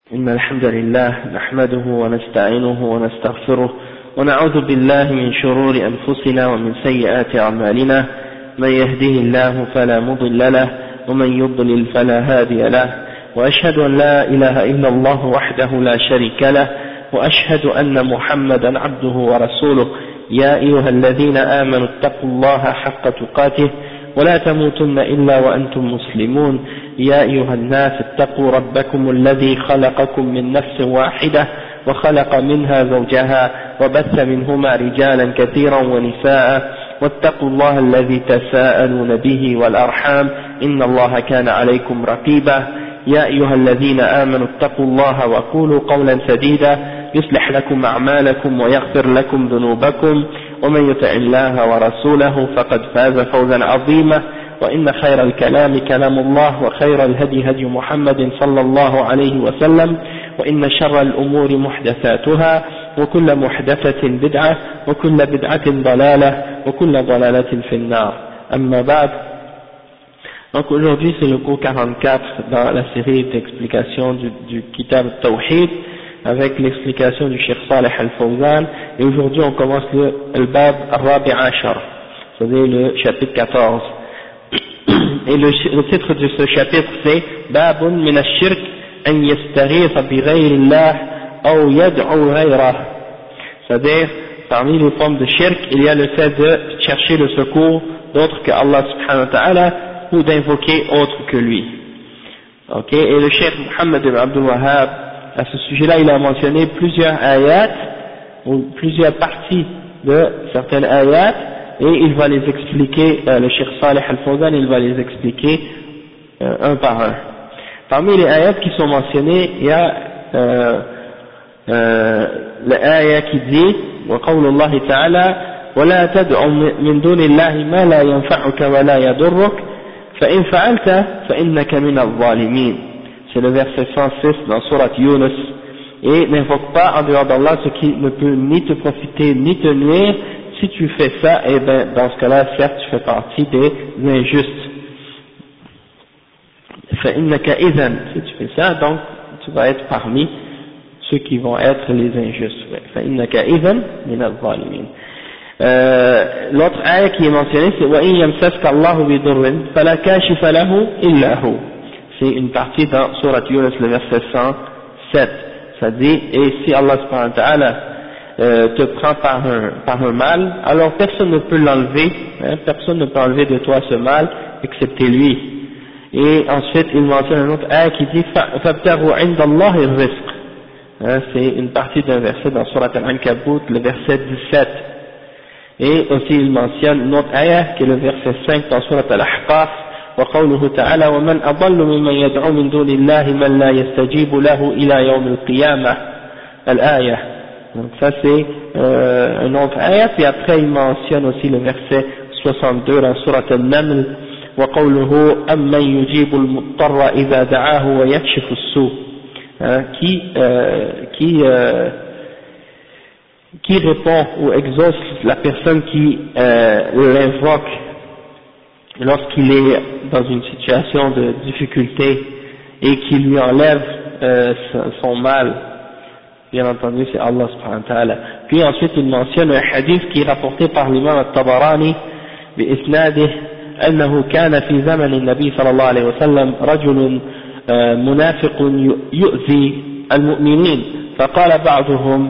إن الحمد لله نحمده ونستعينه ونستغفره ونعوذ بالله من شرور أنفسنا ومن سيئات أعمالنا من يهده الله فلا مضل له ومن يضلل فلا هادي له وأشهد أن لا إله إلا الله وحده لا شريك له وأشهد أن محمدا عبده ورسوله يا أيها الذين آمنوا اتقوا الله حق تقاته ولا تموتن إلا وأنتم مسلمون يا أيها الناس اتقوا ربكم الذي خلقكم من نفس واحدة وخلق منها زوجها وبث منهما رجالا كثيرا ونساء واتقوا الله الذي تساءلون به والأرحام إن الله كان عليكم رقيبا يا أيها الذين آمنوا اتقوا الله وقولوا قولا سديدا يصلح لكم أعمالكم ويغفر لكم ذنوبكم ومن يطع الله ورسوله فقد فاز فوزا عظيما وإن خير الكلام كلام الله وخير الهدي هدي محمد صلى الله عليه وسلم وإن شر الأمور محدثاتها وكل محدثة بدعة وكل بدعة ضلالة وكل ضلالة في النار أما بعد. Donc aujourd'hui c'est le cours 44 dans la série d'explications du Kitab Tawhid avec l'explication du Cheikh Saleh Al-Fawzan, et aujourd'hui on commence le Bab Rabi Ashar, c'est-à-dire le chapitre 14. Et le titre de ce chapitre c'est Babun min ash-shirk an yastaghitha bi ghayri Allah aw yad'u ghayrah, c'est-à-dire parmi les formes de shirk il y a le fait de chercher le secours d'autres que Allah subhanahu wa ta'ala ou d'invoquer autre que lui. Ok, et le Cheikh Mohammed ibn Abdul Wahhab à ce sujet-là il a mentionné plusieurs ayats ou plusieurs parties de certaines ayats, et il va les expliquer, le Cheikh Saleh Al-Fawzan il va les expliquer un par un. Parmi les ayats qui sont mentionnés, il y a l'ayat qui dit وقول الله تعالى ولا تدع من دون الله ما لا ينفعك ولا يضرك فإن فعلت فإنك من الظالمين. C'est le verset 106 dans Surat Yunus. Et n'invoque pas en dehors d'Allah ce qui ne peut ni te profiter ni te nuire. Si tu fais ça, et bien dans ce cas-là, certes, tu fais partie des injustes. فإنك إذن, si tu fais ça, donc tu vas être parmi ceux qui vont être les injustes. فإنك إذن من الظالمين. L'autre ayah qui est mentionnée, c'est وَإِنْ يَمْسَسْكَ اللَّهُ بِضُرٍّ فَلَا كَاشِفَ لَهُ إِلَّا هُوَ. C'est une partie dans Surat Yunus, le verset 107. Ça dit, et si Allah subhanahu wa ta'ala te prend par un mal, alors personne ne peut l'enlever, personne ne peut enlever de toi ce mal, excepté lui. Et ensuite, il mentionne un autre ayah qui dit فَابْتَغُوا عِنْدَ اللَّهِ الرِّزْقَ. C'est une partie d'un verset dans Surat Al-Ankabut, le verset 17. Et aussi il mentionne une autre ayah qui est le verset 5 dans Surat Al-Ahqaf وقوله تعالى ومن أضل ممن يدعو من دون الله من لا يستجيب له إلى يوم القيامة الآية. Donc ça c'est un autre ayah, puis après il mentionne aussi le verset 62 dans Surat Al-Naml وقوله أمن يجيب المضطر إذا دعاه ويكشف السوء, qui répond ou exauce la personne qui l'invoque lorsqu'il est dans une situation de difficulté et qui lui enlève son mal. Bien entendu c'est Allah subhanahu wa ta'ala. Puis ensuite il mentionne un hadith qui est rapporté par l'imam al-Tabarani بإسناده أنه كان في زمن النبي صلى الله عليه وسلم رجل منافق يؤذي المؤمنين فقال بعضهم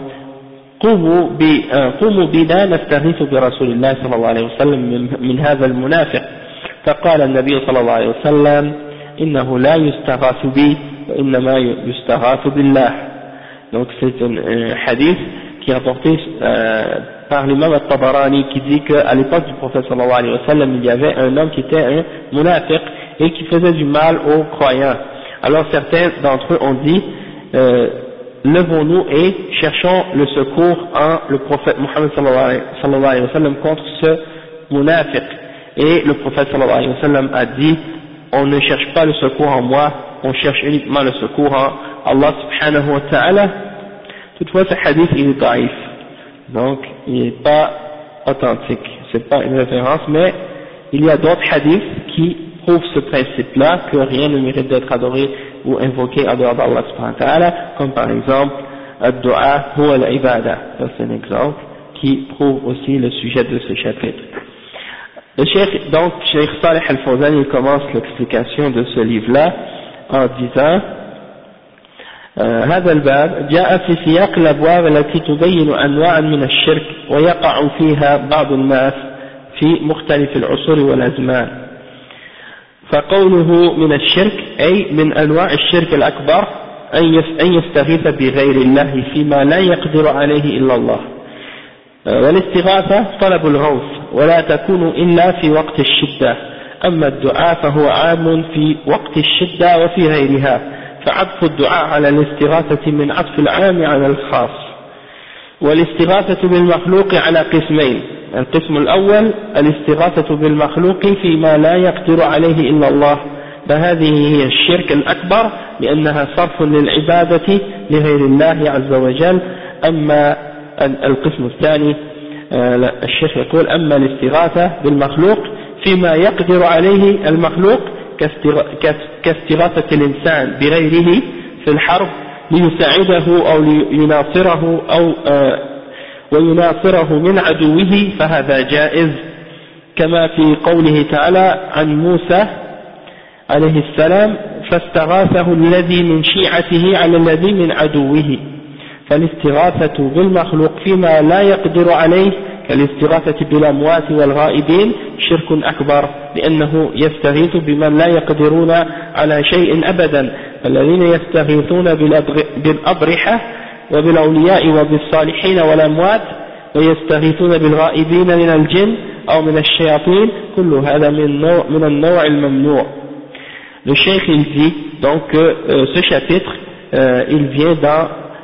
قوموا بنا نستغيث برسول الله صلى الله عليه وسلم من هذا المنافق فقال النبي صلى الله عليه وسلم إنه لا يستغاث بي وإنما يستغاث بالله. Donc c'est un hadith qui est rapporté par l'imam al-Tabarani qui dit qu'à l'époque du prophète sallallahu alayhi wa sallam il y avait un homme qui était un munafiq et qui faisait du mal aux croyants. Alors certains d'entre eux ont dit levons-nous et cherchons le secours en le prophète Muhammad sallallahu alayhi wa sallam contre ce munafiq. Et le prophète sallallahu alayhi wa sallam a dit on ne cherche pas le secours en moi, on cherche uniquement le secours en Allah subhanahu wa ta'ala. Toutefois ce hadith il est daïf, donc il n'est pas authentique, c'est pas une référence, mais il y a d'autres hadiths qui prouvent ce principe là, que rien ne mérite d'être adoré ou invoquer en dehors d'Allah subhanahu wa ta'ala, comme par exemple ad-du'a huwa al-ibada. Ça c'est un exemple qui prouve aussi le sujet de ce chapitre. Le Cheikh, donc, Cheikh Salih Al-Fawzan, il commence l'explication de ce livre-là en disant هذا الباب جاء في سياق الأبواب التي تبين أنواعا من الشرك ويقع فيها بعض الناس في مختلف العصور والأزمان. فقوله من الشرك أي من أنواع الشرك الأكبر أن يستغيث بغير الله فيما لا يقدر عليه إلا الله. والاستغاثة طلب الغوث ولا تكون إلا في وقت الشدة، أما الدعاء فهو عام في وقت الشدة وفي غيرها، فعطف الدعاء على الاستغاثة من عطف العام على الخاص. والاستغاثة بالمخلوق على قسمين: القسم الأول الاستغاثة بالمخلوق فيما لا يقدر عليه إلا الله، فهذه هي الشرك الأكبر لأنها صرف للعبادة لغير الله عز وجل. أما القسم الثاني الشيخ يقول أما الاستغاثة بالمخلوق فيما يقدر عليه المخلوق كاستغاثة الإنسان بغيره في الحرب ليساعده أو ليناصره أو ويناصره من عدوه، فهذا جائز، كما في قوله تعالى عن موسى عليه السلام فاستغاثه الذي من شيعته على الذي من عدوه. فالاستغاثة بالمخلوق فيما لا يقدر عليه كالاستغاثة بالأموات والغائبين شرك أكبر، لأنه يستغيث بمن لا يقدرون على شيء أبدا، الذين يستغيثون بالأضرحة وبالأولياء وبالصالحين والأموات، ويستغيثون بالغائبين من الجن أو من الشياطين، كل هذا من النوع الممنوع. Le Cheikh il dit donc que ce chapitre il vient dans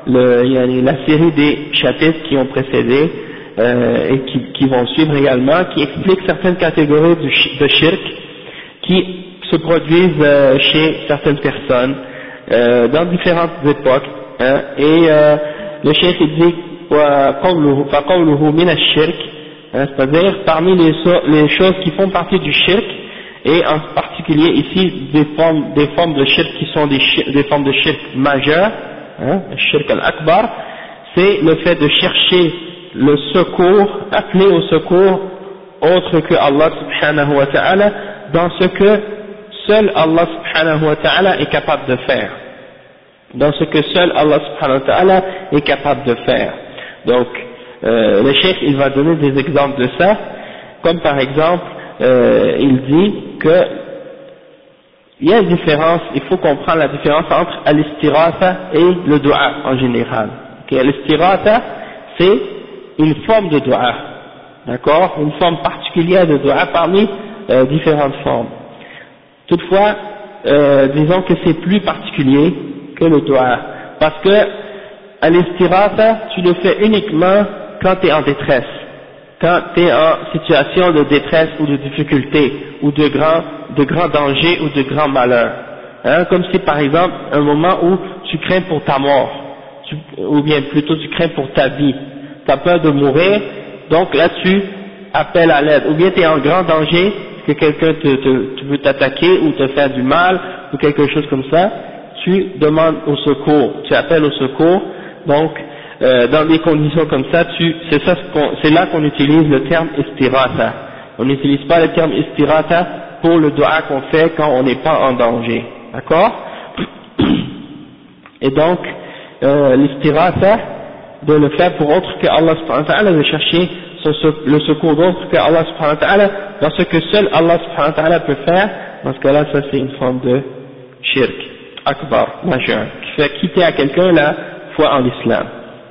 la série des chapitres qui ont précédé et qui vont suivre également, qui expliquent certaines catégories de shirk qui se produisent chez certaines personnes dans différentes époques, hein, et le Cheikh il dit فَقَوْلُهُ مِنَ الشِّرْك, c'est-à-dire parmi les choses qui font partie du shirk, et en particulier ici des formes de shirk qui sont des formes de shirk majeures, hein, shirk al-akbar, c'est le fait de chercher le secours, appeler au secours autre que Allah subhanahu wa ta'ala dans ce que seul Allah subhanahu wa ta'ala est capable de faire, dans ce que seul Allah subhanahu wa ta'ala est capable de faire. Donc le cheikh il va donner des exemples de ça, comme par exemple il dit que il y a une différence, il faut comprendre la différence entre al-istiratha et le dua en général. Okay, al-istiratha c'est une forme de dua, d'accord, une forme particulière de dua parmi différentes formes. Toutefois, disons que c'est plus particulier que le dua, parce que al-istiratha tu le fais uniquement quand tu es en détresse, quand tu es en situation de détresse ou de difficulté ou de grand danger ou de grand malheur, hein, comme si par exemple un moment où tu crains pour ta mort, ou bien plutôt tu crains pour ta vie, tu as peur de mourir, donc là tu appelles à l'aide, ou bien tu es en grand danger, que quelqu'un veut t'attaquer ou te faire du mal ou quelque chose comme ça, tu demandes au secours, tu appelles au secours. Donc dans des conditions comme ça, c'est là qu'on utilise le terme istiratha. On n'utilise pas le terme istiratha pour le dua qu'on fait quand on n'est pas en danger, d'accord? Et donc l'istiratha, de le faire pour autre que Allah subhanahu wa ta'ala, de chercher le secours d'autre que Allah subhanahu wa ta'ala dans ce que seul Allah subhanahu wa ta'ala peut faire, dans ce cas-là ça c'est une forme de shirk akbar, majeur, qui fait quitter à quelqu'un la foi en l'islam.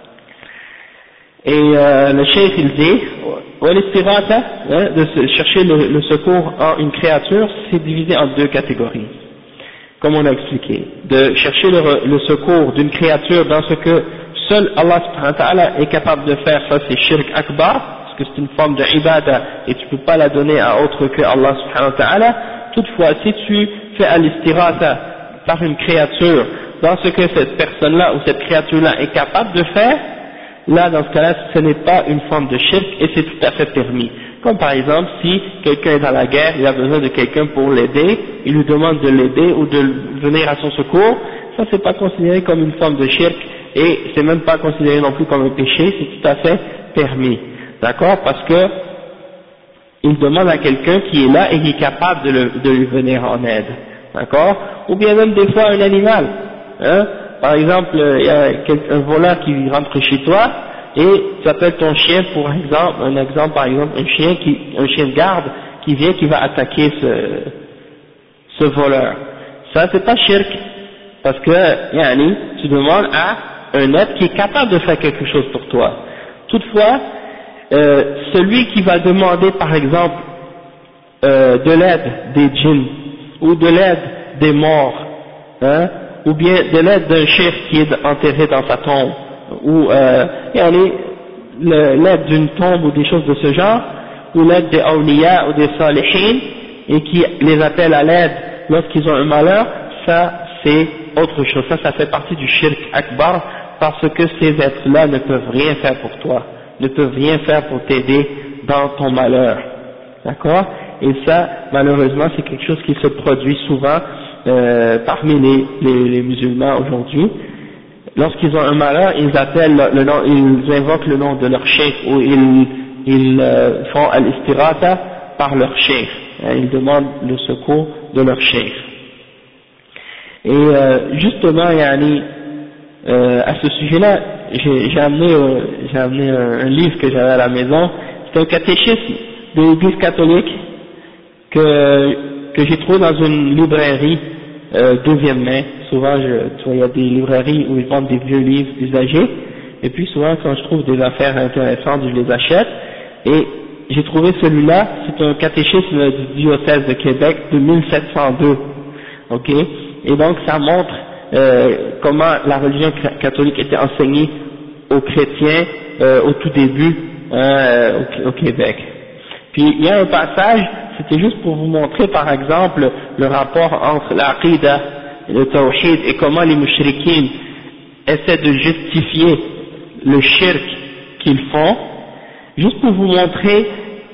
Et le cheikh il dit l'istiratha, de chercher le secours en une créature, c'est divisé en deux catégories, comme on a expliqué. De chercher le secours d'une créature dans ce que seul Allah subhanahu wa ta'ala est capable de faire, ça c'est shirk akbar, parce que c'est une forme de ibada et tu peux pas la donner à autre que Allah subhanahu wa ta'ala. Toutefois, si tu fais al-istiratha par une créature dans ce que cette personne-là ou cette créature-là est capable de faire, là dans ce cas-là ce n'est pas une forme de shirk et c'est tout à fait permis. Comme par exemple, si quelqu'un est dans la guerre, il a besoin de quelqu'un pour l'aider, il lui demande de l'aider ou de venir à son secours, ça c'est pas considéré comme une forme de shirk, et c'est même pas considéré non plus comme un péché, c'est tout à fait permis. D'accord? Parce que il demande à quelqu'un qui est là et qui est capable de lui venir en aide. D'accord? Ou bien même des fois un animal. Hein? Par exemple, il y a un voleur qui rentre chez toi et tu appelles ton chien pour exemple, par exemple, un chien de garde qui vient, qui va attaquer ce voleur. Ça c'est pas shirk. Parce que, yani, tu demandes à un être qui est capable de faire quelque chose pour toi. Toutefois, celui qui va demander par exemple de l'aide des djinns ou de l'aide des morts, hein, ou bien de l'aide d'un cheikh qui est enterré dans sa tombe, ou l'aide d'une tombe ou des choses de ce genre, ou l'aide des awliya ou des salihin, et qui les appelle à l'aide lorsqu'ils ont un malheur, ça c'est autre chose, ça fait partie du shirk akbar, parce que ces êtres-là ne peuvent rien faire pour toi, ne peuvent rien faire pour t'aider dans ton malheur, d'accord? Et ça, malheureusement, c'est quelque chose qui se produit souvent parmi les musulmans aujourd'hui. Lorsqu'ils ont un malheur, ils appellent ils invoquent le nom de leur cheikh, ou ils font al-istirata par leur cheikh, ils demandent le secours de leur cheikh. Et justement, yani, à ce sujet-là, j'ai amené un livre que j'avais à la maison. C'est un catéchisme de l'Église catholique que j'ai trouvé dans une librairie deuxième main. Souvent, tu vois, il y a des librairies où ils vendent des vieux livres usagés, et puis souvent quand je trouve des affaires intéressantes, je les achète. Et j'ai trouvé celui-là, c'est un catéchisme du diocèse de Québec de 1702, ok. Et donc ça montre comment la religion catholique était enseignée aux chrétiens au tout début au Québec. Puis il y a un passage, c'était juste pour vous montrer par exemple le rapport entre l'aqida et le tawhid et comment les mushrikines essaient de justifier le shirk qu'ils font, juste pour vous montrer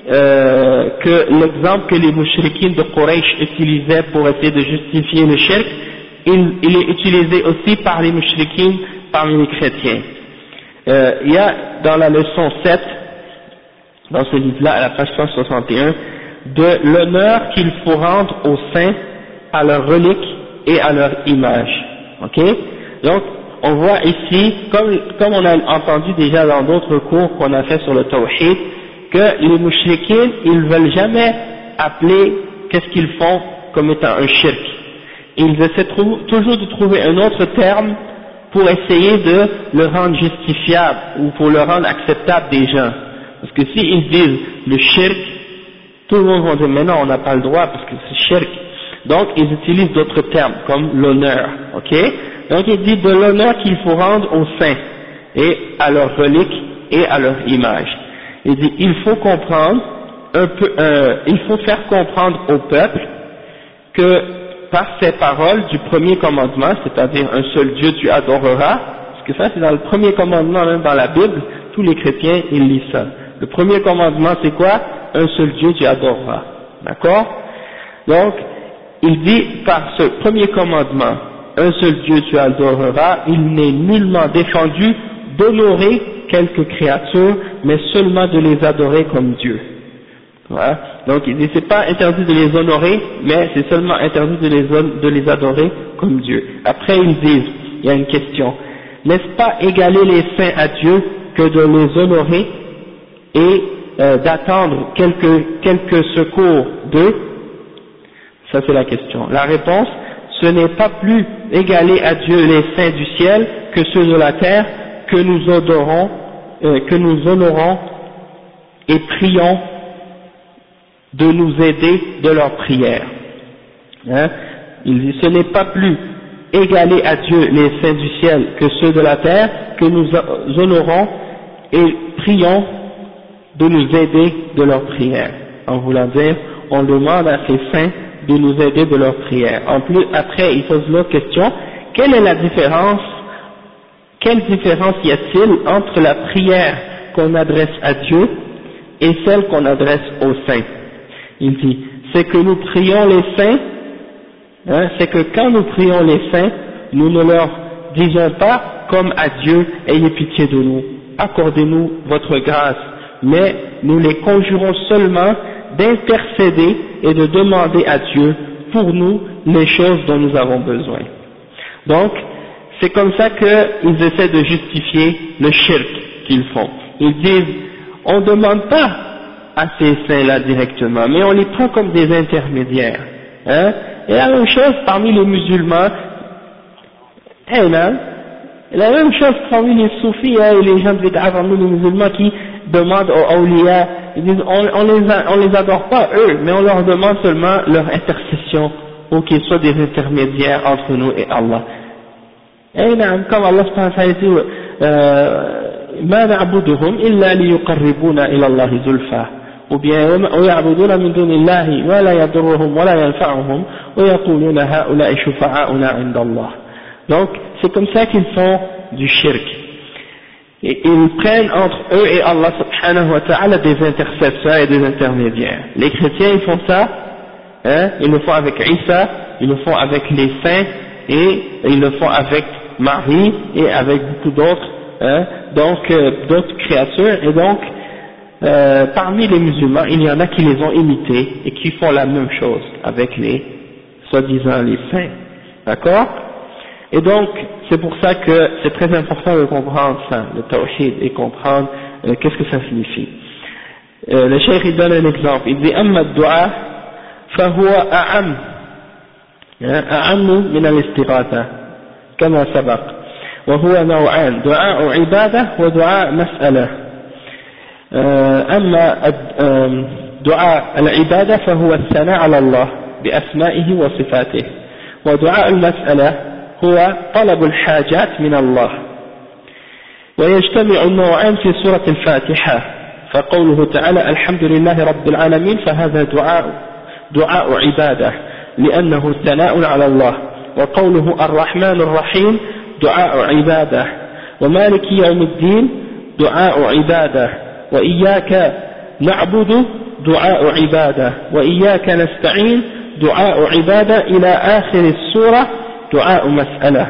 que l'exemple que les mushrikines de Quraysh utilisaient pour essayer de justifier le shirk, il est utilisé aussi par les mushrikines parmi les chrétiens. Il y a dans la leçon 7, dans ce livre-là, à la page 161, de l'honneur qu'il faut rendre aux saints, à leurs reliques et à leur image. Ok? Donc, on voit ici, comme on a entendu déjà dans d'autres cours qu'on a fait sur le tawhid, que les mushrikines, ils veulent jamais appeler qu'est-ce qu'ils font comme étant un shirk. Ils essaient toujours de trouver un autre terme pour essayer de le rendre justifiable ou pour le rendre acceptable des gens. Parce que s'ils disent le shirk, tout le monde va dire mais non, on n'a pas le droit parce que c'est shirk. Donc ils utilisent d'autres termes comme l'honneur, ok? Donc il dit de l'honneur qu'il faut rendre aux saints et à leurs reliques et à leur image. Il dit il faut comprendre il faut faire comprendre au peuple que par ces paroles du premier commandement, c'est-à-dire un seul Dieu tu adoreras, parce que ça c'est dans le premier commandement, même dans la Bible, tous les chrétiens ils lisent ça. Le premier commandement c'est quoi? Un seul Dieu tu adoreras, d'accord? Donc il dit par ce premier commandement, un seul Dieu tu adoreras, il n'est nullement défendu d'honorer quelques créatures, mais seulement de les adorer comme Dieu. Voilà. Donc il dit c'est pas interdit de les honorer, mais c'est seulement interdit de les adorer comme Dieu. Après ils disent, il y a une question, n'est-ce pas égaler les saints à Dieu que de les honorer et d'attendre quelques secours d'eux? Ça c'est la question. La réponse, ce n'est pas plus égaler à Dieu les saints du ciel que ceux de la terre que nous honorons et prions de nous aider de leurs prières. Hein? Il dit ce n'est pas plus égaler à Dieu les saints du ciel que ceux de la terre que nous honorons et prions de nous aider de leurs prières. En voulant dire, on demande à ces saints de nous aider de leurs prières. En plus, après, il pose l'autre question, quelle différence y a-t-il entre la prière qu'on adresse à Dieu et celle qu'on adresse aux saints. Il dit, c'est que nous prions les saints, c'est que quand nous prions les saints, nous ne leur disons pas comme à Dieu, ayez pitié de nous, accordez-nous votre grâce, mais nous les conjurons seulement d'intercéder et de demander à Dieu pour nous les choses dont nous avons besoin. Donc, c'est comme ça qu'ils essaient de justifier le shirk qu'ils font. Ils disent, on ne demande pas à ces saints-là directement, mais on les prend comme des intermédiaires. Et la même chose parmi les musulmans, la même chose parmi les soufis et les gens de bid'a, parmi les musulmans qui demandent aux awliya, ils disent on les adore pas eux, mais on leur demande seulement leur intercession, ou qu'ils soient des intermédiaires entre nous et Allah. Comme Allah subhanahu wa ta'ala dit, ma na'buduhum illa liyuqarribuna ila Allah zulfa, ou bien ويعبدون من دون الله ما لا يضرهم ولا ينفعهم ويقولون هؤلاء شفعاؤنا عند الله. Donc c'est comme ça qu'ils font du shirk. Et ils prennent entre eux et Allah subhanahu wa ta'ala des intercesseurs et des intermédiaires. Les chrétiens ils font ça, ils le font avec Isa, ils le font avec les saints et ils le font avec Marie et avec beaucoup d'autres, d'autres créatures. Et donc parmi les musulmans il y en a qui les ont imités et qui font la même chose avec les soi-disant les saints, d'accord? Et donc, c'est pour ça que c'est très important de comprendre ça, le tawhid, et comprendre qu'est-ce que ça signifie. Le cheikh il donne un exemple, il dit أما الدعاء فهو أعم من الاستغاثة كما سبق وهو نوعان دعاء عبادة ودعاء مسألة. أما دعاء العبادة فهو الثناء على الله بأسمائه وصفاته، ودعاء المسألة هو طلب الحاجات من الله. ويجتمع النوعان في سورة الفاتحة، فقوله تعالى الحمد لله رب العالمين فهذا دعاء عبادة لأنه ثناء على الله، وقوله الرحمن الرحيم دعاء عبادة، ومالك يوم الدين دعاء عبادة، وإياك نعبد دعاء عبادة، وإياك نستعين دعاء عبادة إلى آخر السورة دعاء مسألة.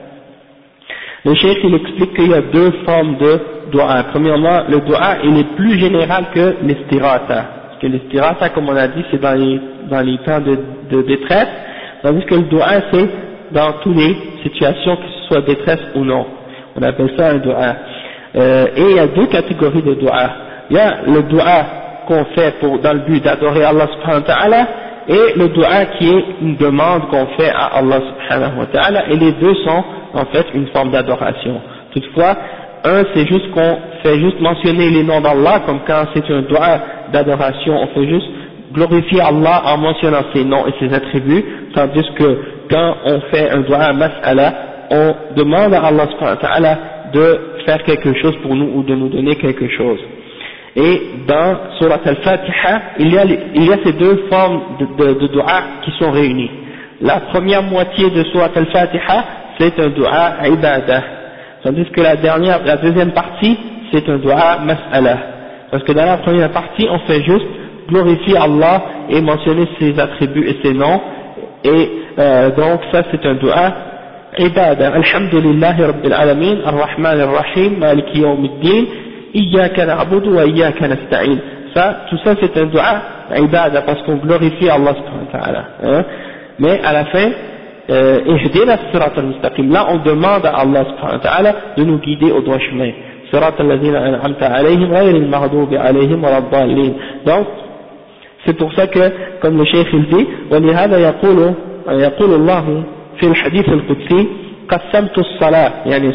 Le cheikh il explique qu'il y a deux formes de dua. Premièrement, le dua il est plus général que l'istirata, parce que l'istirata, comme on a dit, c'est dans les temps de détresse, tandis que le dua c'est dans toutes les situations, que ce soit détresse ou non. On appelle ça un dua. Et il y a deux catégories de dua. Il y a le dua qu'on fait dans le but d'adorer Allah subhanahu wa ta'ala, et le dua qui est une demande qu'on fait à Allah subhanahu wa ta'ala, et les deux sont en fait une forme d'adoration. Toutefois, un c'est juste qu'on fait juste mentionner les noms d'Allah, comme quand c'est un dua d'adoration, on fait juste glorifier Allah en mentionnant ses noms et ses attributs, tandis que quand on fait un dua mas'ala, on demande à Allah subhanahu wa ta'ala de faire quelque chose pour nous ou de nous donner quelque chose. Et dans Surat Al-Fatiha, il y a ces deux formes de dua qui sont réunies. La première moitié de Surat Al-Fatiha, c'est un dua ibadah, tandis que la deuxième partie, c'est un dua mas'ala. Parce que dans la première partie, on fait juste glorifier Allah et mentionner ses attributs et ses noms, et donc ça c'est un dua ibadah. Alhamdulillahi Rabbil Alamin, Ar-Rahman Ar-Rahim, Maliki Yawmiddin, Iyyaka na'budu wa iyyaka nasta'in. Tout ça c'est un dua ibadah, parce qu'on glorifie Allah subhanahu wa ta'ala. Mais à la fin, ihdina as-sirat al-mustaqim, là on demande à Allah subhanahu wa ta'ala de nous guider au droit chemin. Sirat alladhina an'amta alayhim ghayril maghdubi alayhim waladdallin. Donc c'est pour ça que, comme le cheikh il dit, ولهذا يقول الله في الحديث القدسي قسمت الصلاة، يعني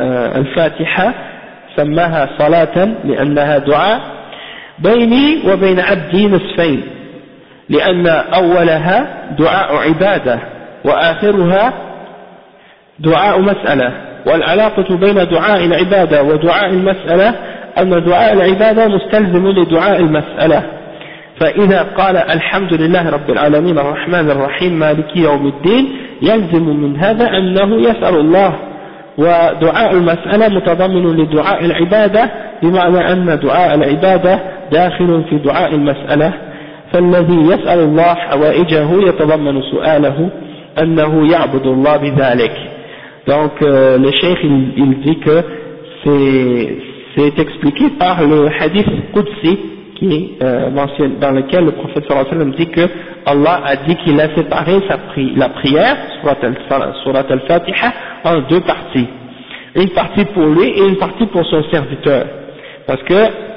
الفاتحة سماها صلاة لأنها دعاء بيني وبين عبدي نصفين، لأن أولها دعاء عبادة وآخرها دعاء مسألة، والعلاقة بين دعاء العبادة ودعاء المسألة أن دعاء العبادة مستلزم لدعاء المسألة، فإذا قال الحمد لله رب العالمين الرحمن الرحيم مالك يوم الدين يلزم من هذا أنه يسأل الله، ودعاء المسألة متضمن لدعاء العبادة، بمعنى أن دعاء العبادة داخل في دعاء المسألة فالذي يسأل الله حوائجه يتضمن سؤاله أنه يعبد الله بذلك. Donc le cheikh il dit que c'est expliqué par le hadith Qudsi qui est mentionné, dans lequel le prophète sallallahu alayhi wa sallam dit que Allah a dit qu'il a séparé la prière, surat al-Fatiha, en deux parties. Une partie pour lui et une partie pour son serviteur. Parce que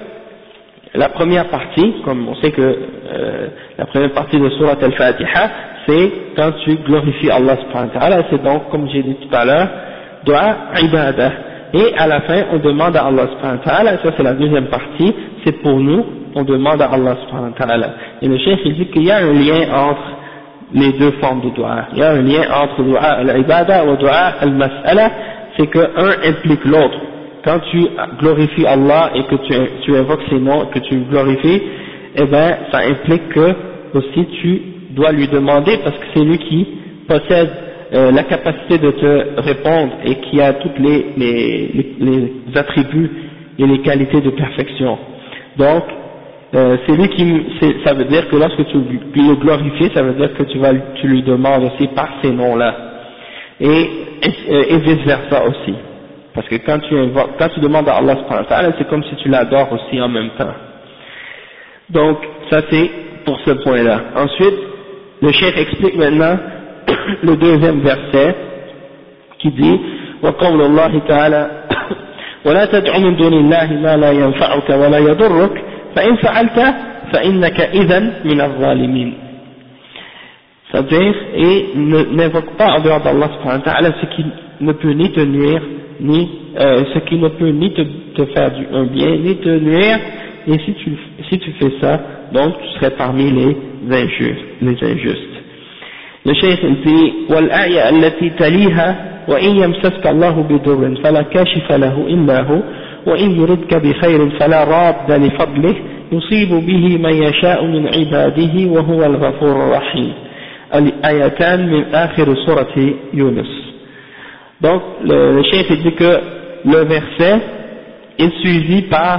la première partie, comme on sait que la première partie de surat al-Fatiha, c'est quand tu glorifies Allah subhanahu wa ta'ala, c'est donc, comme j'ai dit tout à l'heure, dua ibadah. Et à la fin, on demande à Allah subhanahu wa ta'ala, ça c'est la deuxième partie, c'est pour nous, on demande à Allah subhanahu wa ta'ala. Et le chef il dit qu'il y a un lien entre les deux formes de dua. Il y a un lien entre dua al-ibadah et dua al-mas'ala, c'est que un implique l'autre. Quand tu glorifies Allah et que tu invoques ses noms, que tu glorifies, eh ben, ça implique que aussi tu dois lui demander, parce que c'est lui qui possède la capacité de te répondre et qui a toutes les attributs et les qualités de perfection. Donc, c'est lui ça veut dire que lorsque tu le glorifies, ça veut dire que tu lui demandes aussi par ces noms-là. Et vice versa aussi. Parce que quand tu demandes à Allah subhanahu wa ta'ala, c'est comme si tu l'adores aussi en même temps. Donc, ça c'est pour ce point-là. Ensuite, le cheikh explique maintenant le deuxième verset qui dit وقول الله تعالى ولا تدع من دون الله ما لا ينفعك ولا يضرك فإن فعلت فإنك إذن من الظالمين. C'est-à-dire, et n'invoque pas en dehors d'Allah subhanahu wa ta'ala ce qui ne peut ni te nuire, ni ce qui ne peut ni te faire un bien, ni te nuire, et si tu fais ça, donc tu serais parmi les injustes. Le cheikh dit والآية التي تليها وإن يمسسك الله بضر فلا كاشف له إلا هو وإن يردك بخير فلا راد لفضله يصيب به من يشاء من عباده وهو الغفور الرحيم. الآيتان من آخر سورة يونس. Donc le cheikh dit que le verset est suivi par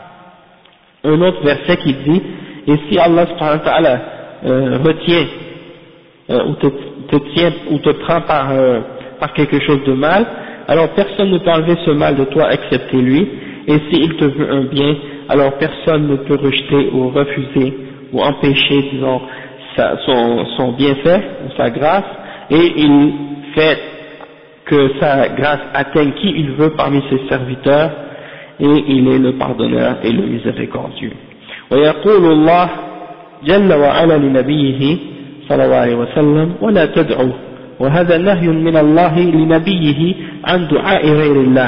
un autre verset qui dit et si Allah subhanahu wa ta'ala retient ou te prend par quelque chose de mal, alors personne ne peut enlever ce mal de toi excepté lui, et s'il te veut un bien, alors personne ne peut rejeter ou refuser ou empêcher, disons, son bienfait ou sa grâce, et il fait que sa grâce atteigne qui il veut parmi ses serviteurs, et il est le pardonneur et le miséricordieux. ويقول الله جل وعلا لنبيه صلى الله عليه وسلم ولا تدعوا، وهذا نهي من الله لنبيه عن دعاء غير الله،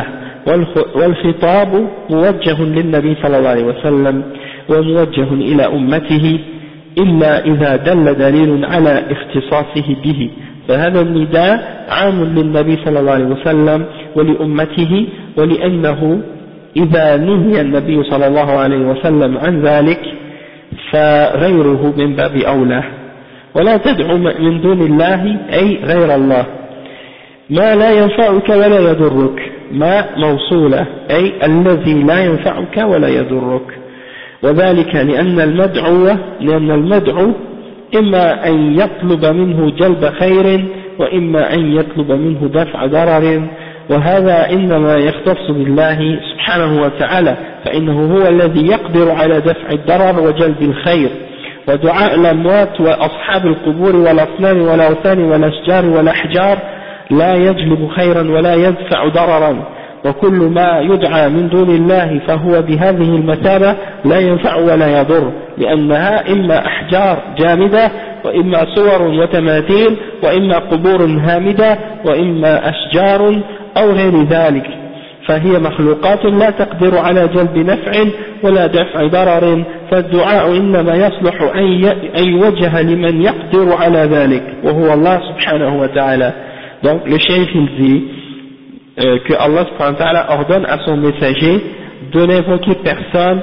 والخطاب موجه للنبي صلى الله عليه وسلم وموجه إلى أمته إلا إذا دل دليل على اختصاصه به، فهذا النداء عام للنبي صلى الله عليه وسلم ولأمته، ولأنه إذا نهي النبي صلى الله عليه وسلم عن ذلك فغيره من باب أولى. ولا تدع من دون الله أي غير الله ما لا ينفعك ولا يضرك، ما موصولة أي الذي لا ينفعك ولا يضرك، وذلك لأن المدعو إما أن يطلب منه جلب خير وإما أن يطلب منه دفع ضرر، وهذا إنما يختص بالله سبحانه وتعالى، فإنه هو الذي يقدر على دفع الضرر وجلب الخير. ودعاء الأموات وأصحاب القبور والأصنام والأوثان والأشجار والأحجار لا يجلب خيرا ولا يدفع ضررا، وكل ما يدعى من دون الله فهو بهذه المثابة لا ينفع ولا يضر، لأنها إما أحجار جامدة وإما صور وتماثيل وإما قبور هامدة وإما أشجار أو غير ذلك، فهي مخلوقات لا تقدر على جلب نفع ولا دفع ضرر، فالدعاء إنما يصلح أن يوجه لمن يقدر على ذلك وهو الله سبحانه وتعالى. Donc le cheikh il dit que Allah subhanahu wa ta'ala ordonne à son messager de n'invoquer personne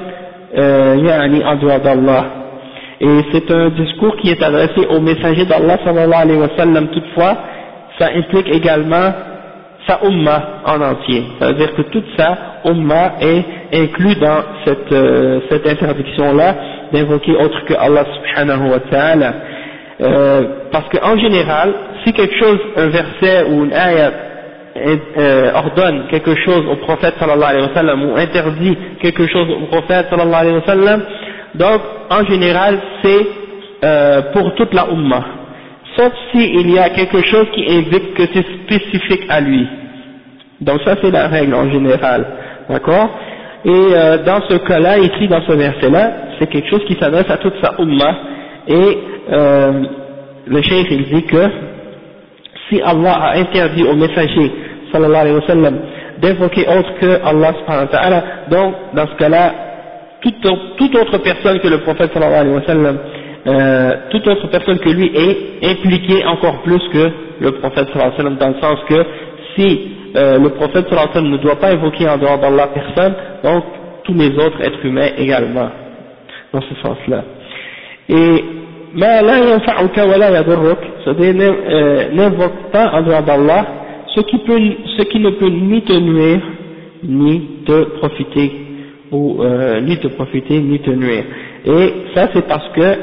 en dehors d'Allah, et c'est un discours qui est adressé au messager d'Allah sallallahu alayhi wa sallam. Toutefois ça implique également sa umma en entier, c'est-à-dire que toute sa umma est inclus dans cette interdiction-là d'invoquer autre que Allah subhanahu wa ta'ala. Parce qu'en général, si quelque chose, un verset ou une ayat ordonne quelque chose au prophète sallallahu alayhi wa sallam ou interdit quelque chose au prophète sallallahu alayhi wa sallam, donc en général c'est pour toute la ummah, sauf s'il y a quelque chose qui indique que c'est spécifique à lui. Donc ça c'est la règle en général, d'accord? Et dans ce cas-là, ici dans ce verset-là, c'est quelque chose qui s'adresse à toute sa ummah, et le cheikh il dit que si Allah a interdit au messager sallallahu alayhi wa sallam d'invoquer autre que Allah subhanahu wa ta'ala, donc dans ce cas-là toute autre personne que le prophète sallallahu alayhi wa sallam, toute autre personne que lui est impliquée encore plus que le prophète sallallahu alayhi wa sallam, dans le sens que si le prophète sallallahu alayhi wa sallam ne doit pas invoquer en dehors d'Allah personne, donc tous les autres êtres humains également, dans ce sens-là. Et ma la yanfa'uka wa la yadurruk, c'est-à-dire n'invoque pas en dehors d'Allah ce qui ne peut ni te nuire ni te profiter, ou ni te profiter ni te nuire. Et ça c'est parce que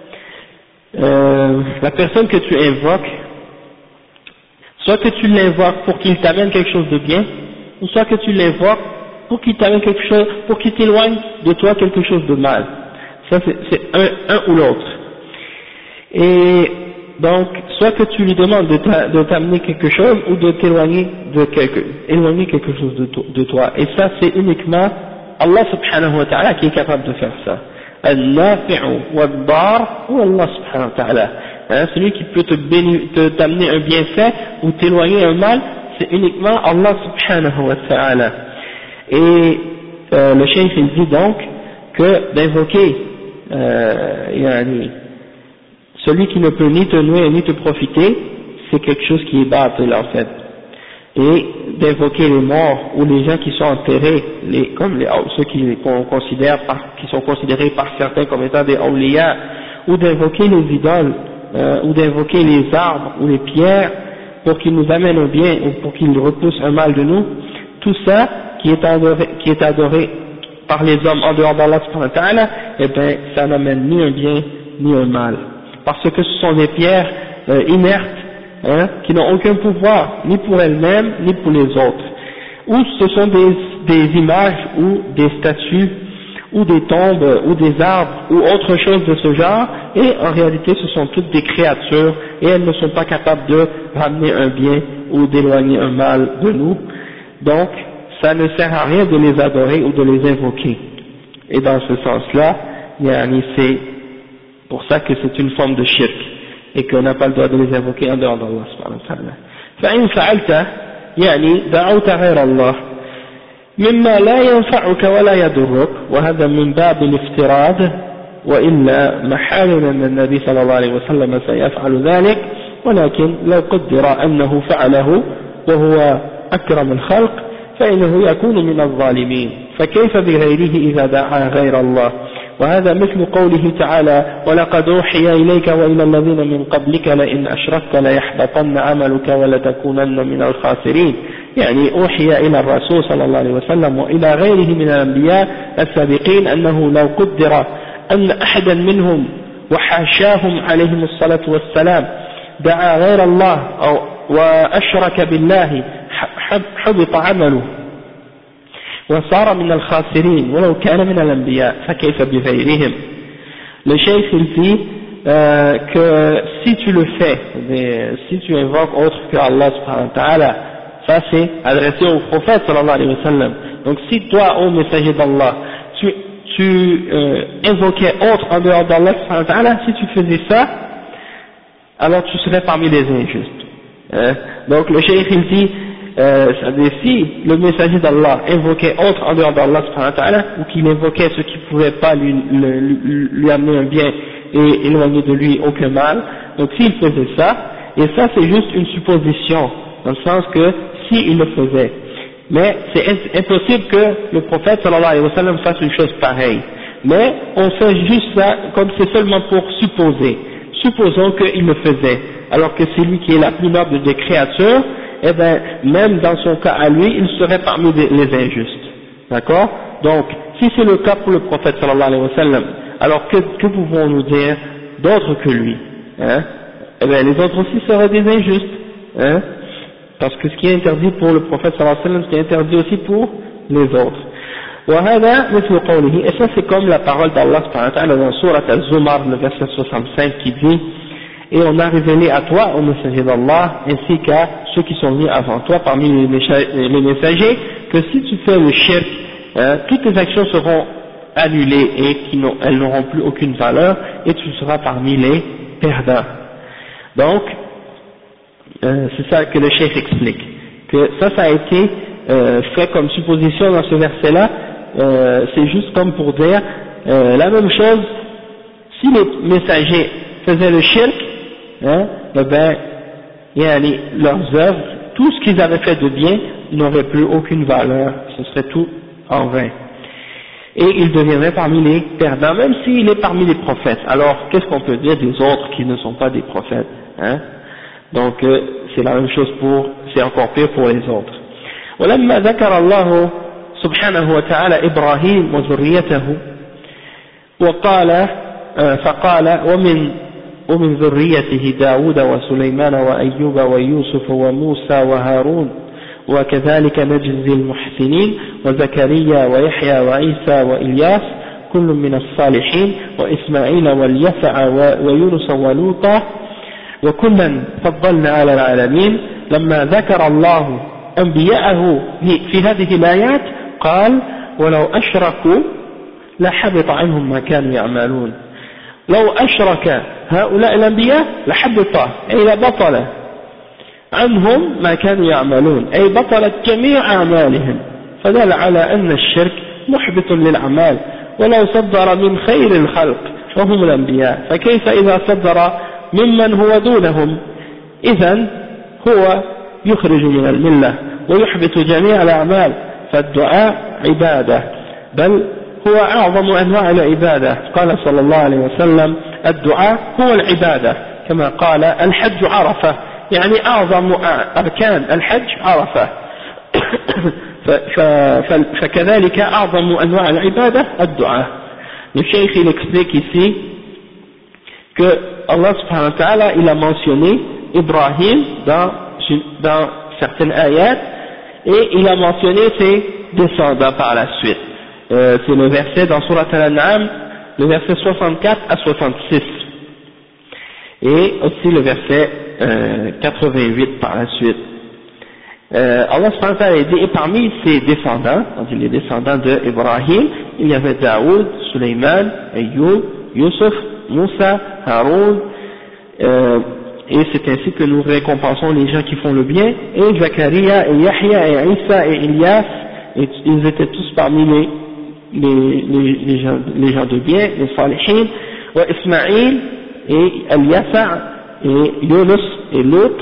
la personne que tu invoques, soit que tu l'invoques pour qu'il t'amène quelque chose de bien, ou soit que tu l'invoques pour qu'il t'amène quelque chose, pour qu'il t'éloigne de toi quelque chose de mal. Ça c'est un ou l'autre. Et donc, soit que tu lui demandes de t'amener quelque chose ou de t'éloigner éloigner quelque chose de toi. Et ça c'est uniquement Allah subhanahu wa ta'ala qui est capable de faire ça. Al-nafi'u wal-dar ou Allah subhanahu wa ta'ala. Celui qui peut t'amener un bienfait ou t'éloigner un mal, c'est uniquement Allah subhanahu wa ta'ala. Et le cheikh il dit donc que d'invoquer celui qui ne peut ni te nuire ni te profiter, c'est quelque chose qui est batil en fait. Et d'invoquer les morts ou les gens qui sont enterrés, comme ceux qui sont considérés par certains comme étant des awliya, ou d'invoquer les idoles, ou d'invoquer les arbres ou les pierres pour qu'ils nous amènent un bien ou pour qu'ils repoussent un mal de nous, tout ça qui est adoré par les hommes en dehors d'Allah subhanahu wa ta'ala, eh bien ça n'amène ni un bien ni un mal. Parce que ce sont des pierres inertes, qui n'ont aucun pouvoir, ni pour elles-mêmes, ni pour les autres. Ou ce sont des images, ou des statues, ou des tombes, ou des arbres, ou autre chose de ce genre, et en réalité ce sont toutes des créatures, et elles ne sont pas capables de ramener un bien, ou d'éloigner un mal de nous. Donc, ça ne sert à rien de les adorer ou de les invoquer. Et dans ce sens-là, c'est pour ça que c'est une forme de shirk, et qu'on n'a pas le droit de les invoquer en dehors d'Allah subhanahu wa ta'ala. فإن فعلت دعوت غير الله مما لا ينفعك ولا يضرك، وهذا من باب الافتراض، وإلا محال أن النبي صلى الله عليه وسلم سيفعل ذلك، ولكن لو قدر أنه فعله وهو أكرم الخلق فإنه يكون من الظالمين، فكيف بغيره إذا دعا غير الله؟ وهذا مثل قوله تعالى ولقد أوحي إليك وإلى الذين من قبلك لئن أشركت ليحبطن عملك ولتكونن من الخاسرين، أوحي إلى الرسول صلى الله عليه وسلم وإلى غيره من الأنبياء السابقين أنه لو قدر أن أحدا منهم وحاشاهم عليهم الصلاة والسلام دعا غير الله أو وأشرك بالله حبط عمله وصار من الخاسرين ولو كان من الأنبياء فكيف بغيرهم. Le cheikh il dit que si tu le fais, si tu invoques autre que Allah subhanahu wa ta'ala, ça c'est adressé au prophète sallallahu alayhi wa sallam. Donc si toi, ô messager d'Allah, tu invoquais autre en dehors d'Allah subhanahu wa ta'ala, si tu faisais ça, alors tu serais parmi les injustes. Donc le cheikh il dit c'est-à-dire si le messager d'Allah invoquait autre en dehors d'Allah subhanahu wa ta'ala, ou qu'il invoquait ce qui ne pouvait pas lui amener un bien et éloigner de lui aucun mal, donc s'il faisait ça, et ça c'est juste une supposition, dans le sens que s'il le faisait, mais c'est impossible que le prophète sallallahu alayhi wa sallam fasse une chose pareille, mais on fait juste ça comme c'est seulement pour supposer, supposons qu'il le faisait, alors que c'est lui qui est la plus noble des créatures, eh bien, même dans son cas à lui, il serait parmi les injustes. D'accord? donc si c'est le cas pour le prophète sallallahu alayhi wa sallam, alors que pouvons-nous dire d'autres que lui, hein? Eh bien les autres aussi seraient des injustes, hein? Parce que ce qui est interdit pour le prophète sallallahu alayhi wa sallam, c'est interdit aussi pour les autres. وهذا مثل قوله, et ça c'est comme la parole d'Allah subhanahu wa ta'ala dans Surat Al-Zumar, le verset 65 qui dit: et on a révélé à toi, au messager d'Allah, ainsi qu'à ceux qui sont venus avant toi parmi les messagers, que si tu fais le shirk, toutes tes actions seront annulées et elles n'auront plus aucune valeur, et tu seras parmi les perdants. Donc, c'est ça que le cheikh explique, que ça a été fait comme supposition dans ce verset-là. C'est juste comme pour dire la même chose, si les messagers faisaient le shirk, eh ben, leurs œuvres, tout ce qu'ils avaient fait de bien n'aurait plus aucune valeur, ce serait tout en vain. Et ils deviendraient parmi les perdants, même s'il est parmi les prophètes. Alors, qu'est-ce qu'on peut dire des autres qui ne sont pas des prophètes, hein? Donc, c'est la même chose c'est encore pire pour les autres. ولما ذكر الله سبحانه وتعالى إبراهيم وذريته وقال فقال ومن ذريته داود وسليمان وأيوب ويوسف وموسى وهارون وكذلك نجزي المحسنين وزكريا ويحيى وعيسى وإلياس كل من الصالحين وإسماعيل واليسع ويونس ولوطا وكلا فضلنا على العالمين. لما ذكر الله أنبياءه في هذه الآيات قال ولو أشركوا لحبط عنهم ما كانوا يعملون. لو أشرك هؤلاء الأنبياء لحبط أي لبطل عنهم ما كانوا يعملون، أي بطلت جميع أعمالهم، فدل على أن الشرك محبط للأعمال ولو صدر من خير الخلق وهم الأنبياء، فكيف إذا صدر ممن هو دونهم؟ إذن هو يخرج من الملة ويحبط جميع الأعمال، فالدعاء عبادة، بل هو أعظم أنواع العبادة. قال صلى الله عليه وسلم الدعاء هو العبادة، كما قال الحج عرفة، يعني أعظم أركان الحج عرفة فكذلك أعظم أنواع العبادة الدعاء. Le cheikh il explique ici que Allah subhanahu wa ta'ala il a mentionné Ibrahim dans certaines ayats et il a mentionné ses descendants par la suite. C'est le verset dans Surat Al-An'am, le verset 64 à 66 et aussi le verset 88 par la suite. Allah subhanahu wa ta'ala dit, et parmi ses descendants, c'est-à-dire les descendants d'Ibrahim, il y avait Daoud, Sulayman, Ayyub, Yusuf, Moussa, Haroun, et c'est ainsi que nous récompensons les gens qui font le bien, et Zakaria, et Yahya, et Isa, et Ilyas, et ils étaient tous parmi les gens de bien, les salihin, wa Ismaïl, et Al-Yasa, et Yunus, et l'autre.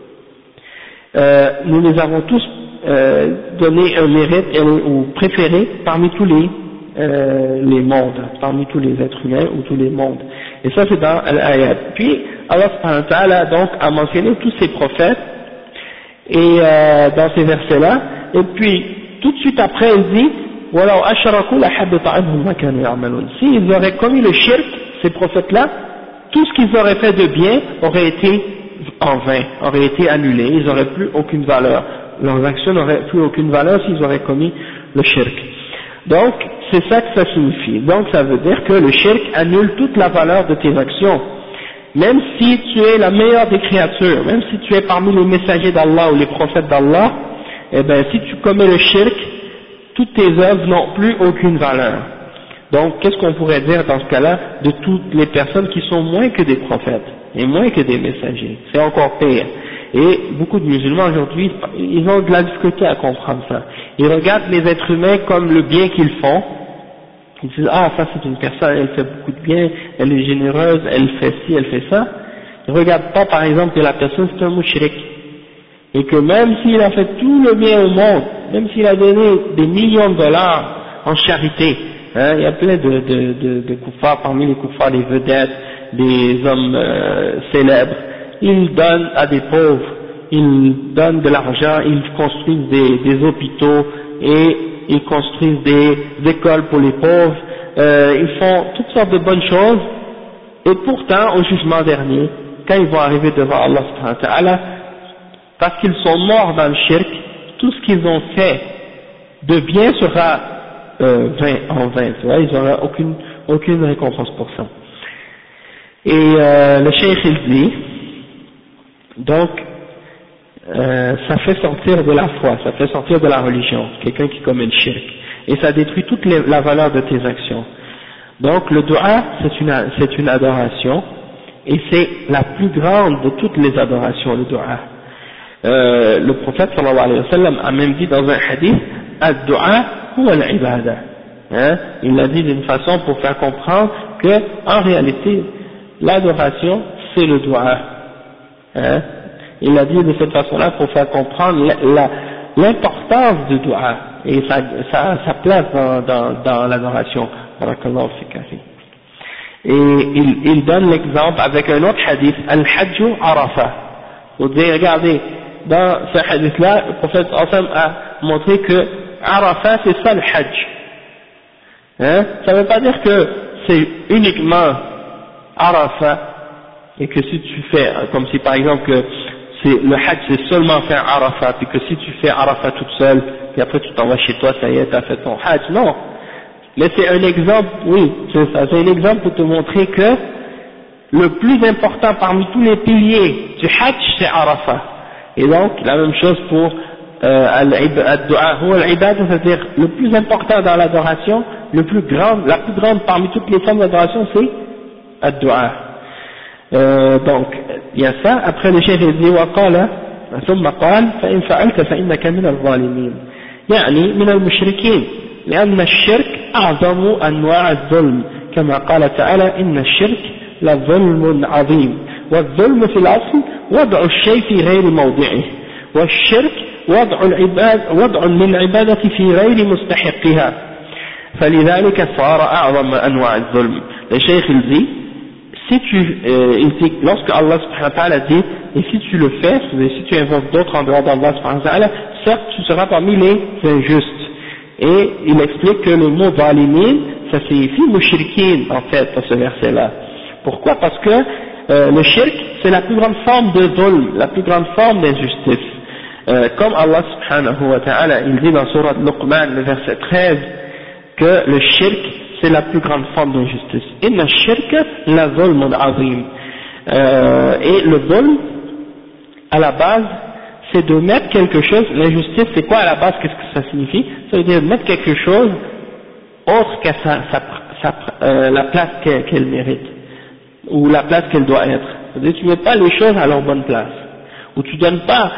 Nous les avons tous donné un mérite ou préféré parmi tous les mondes, parmi tous les êtres humains ou tous les mondes. Et ça c'est dans l'ayat. Puis Allah subhanahu wa ta'ala donc a mentionné tous ces prophètes et dans ces versets-là. Et puis tout de suite après il dit وَلَوْ أَشْرَكُوا لَحَبِطَ عَنْهُمْ مَا كَانُوا يَعْمَلُونَ. S'ils auraient commis le shirk, ces prophètes-là, tout ce qu'ils auraient fait de bien aurait été en vain, aurait été annulé, ils n'auraient plus aucune valeur, leurs actions n'auraient plus aucune valeur s'ils auraient commis le shirk. Donc c'est ça que ça signifie. Donc ça veut dire que le shirk annule toute la valeur de tes actions, même si tu es la meilleure des créatures, même si tu es parmi les messagers d'Allah ou les prophètes d'Allah, eh bien si tu commets le shirk, toutes tes œuvres n'ont plus aucune valeur. Donc qu'est-ce qu'on pourrait dire dans ce cas-là de toutes les personnes qui sont moins que des prophètes et moins que des messagers? C'est encore pire. Et beaucoup de musulmans aujourd'hui, ils ont de la difficulté à comprendre ça. Ils regardent les êtres humains comme le bien qu'ils font. Ils disent ah ça c'est une personne, elle fait beaucoup de bien, elle est généreuse, elle fait ci, elle fait ça. Ils ne regardent pas par exemple que la personne c'est un mouchrik. Et que même s'il a fait tout le bien au monde, même s'il a donné des millions de dollars en charité, hein, il y a plein de koufars, parmi les koufars, des vedettes, des hommes célèbres, ils donnent à des pauvres, ils donnent de l'argent, ils construisent des hôpitaux et ils construisent des écoles pour les pauvres, ils font toutes sortes de bonnes choses, et pourtant, au jugement dernier, quand ils vont arriver devant Allah subhanahu wa ta'ala, parce qu'ils sont morts dans le shirk, tout ce qu'ils ont fait de bien sera en vain, tu vois, ils n'auront aucune récompense pour ça. Et le cheikh il dit, donc, ça fait sortir de la foi, ça fait sortir de la religion, quelqu'un qui commet le shirk, et ça détruit toute la valeur de tes actions. Donc le dua, c'est une adoration, et c'est la plus grande de toutes les adorations, le dua. Le prophète sallallahu alayhi wa sallam a même dit dans un hadith, ad-dua huwa al-ibada. Il l'a dit d'une façon pour faire comprendre que, en réalité, l'adoration, c'est le dua. Il l'a dit de cette façon-là pour faire comprendre l'importance du dua et sa place dans l'adoration. Et il donne l'exemple avec un autre hadith, Al-Hajju Arafah. Vous devez regarder, dans ce hadith-là, le prophète Hassan a montré que Arafah, c'est ça le Hajj. Ça ne veut pas dire que c'est uniquement Arafah, et que si tu fais, comme si par exemple que le Hajj c'est seulement faire Arafat, et que si tu fais Arafat toute seule, et après tu t'en vas chez toi, ça y est, tu as fait ton Hajj, non. Mais c'est un exemple, oui, c'est ça, c'est un exemple pour te montrer que le plus important parmi tous les piliers du Hajj, c'est Arafat. Et donc, la même chose pour Ad-Du'a, c'est-à-dire le plus important dans l'adoration, la plus grande parmi toutes les formes d'adoration, c'est Ad-Du'a. Donc, il y a ça. Après le chef dit وقال ثم قال فإن فعلت فإنك من الظالمين يعني من المشركين لأن الشرك أعظم أنواع الظلم كما قال تعالى إن الشرك لظلم عظيم والظلم في الأصل وضع الشيء في غير موضعه والشرك وضع للعبادة في غير مستحقها فلذلك صار أعظم أنواع الظلم. Le cheikh il dit lorsque Allah subhanahu wa ta'ala dit, et si tu le fais, si tu invoques d'autres en dehors d'Allah subhanahu wa ta'ala, certes tu seras parmi les injustes. Et il explique que le mot zalimin, ça signifie mushrikin en fait, dans ce verset-là. Pourquoi? Parce que le shirk, c'est la plus grande forme de zulm, la plus grande forme d'injustice. Comme Allah subhanahu wa ta'ala, il dit dans Surat Luqman, le verset 13, que le shirk, c'est la plus grande forme d'injustice. Inna shirka la zulmun azim. Et le zulm, à la base, c'est de mettre quelque chose, l'injustice c'est quoi à la base, qu'est-ce que ça signifie? Ça veut dire mettre quelque chose autre qu'à la place qu'elle mérite, ou la place qu'elle doit être. C'est-à-dire tu mets pas les choses à leur bonne place, ou tu donnes pas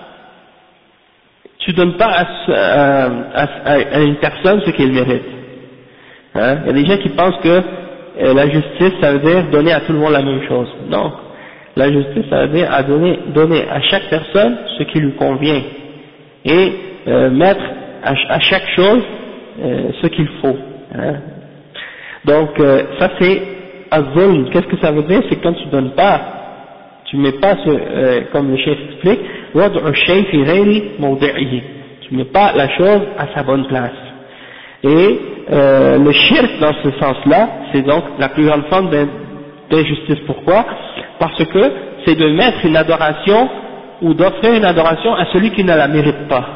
à une personne ce qu'elle mérite. Il y a des gens qui pensent que la justice, ça veut dire donner à tout le monde la même chose. Non. La justice, ça veut dire donner à chaque personne ce qui lui convient. Et mettre à chaque chose ce qu'il faut. Donc, ça c'est az-zulm. Qu'est-ce que ça veut dire? C'est quand tu donnes pas, tu mets pas comme le chef explique, وَضْعُ الشَّيْءِ فِي غَيْرِ مَوْضِعِهِ. Tu mets pas la chose à sa bonne place. Et le shirk dans ce sens-là, c'est donc la plus grande forme d'injustice. Pourquoi? Parce que c'est de mettre une adoration ou d'offrir une adoration à celui qui ne la mérite pas.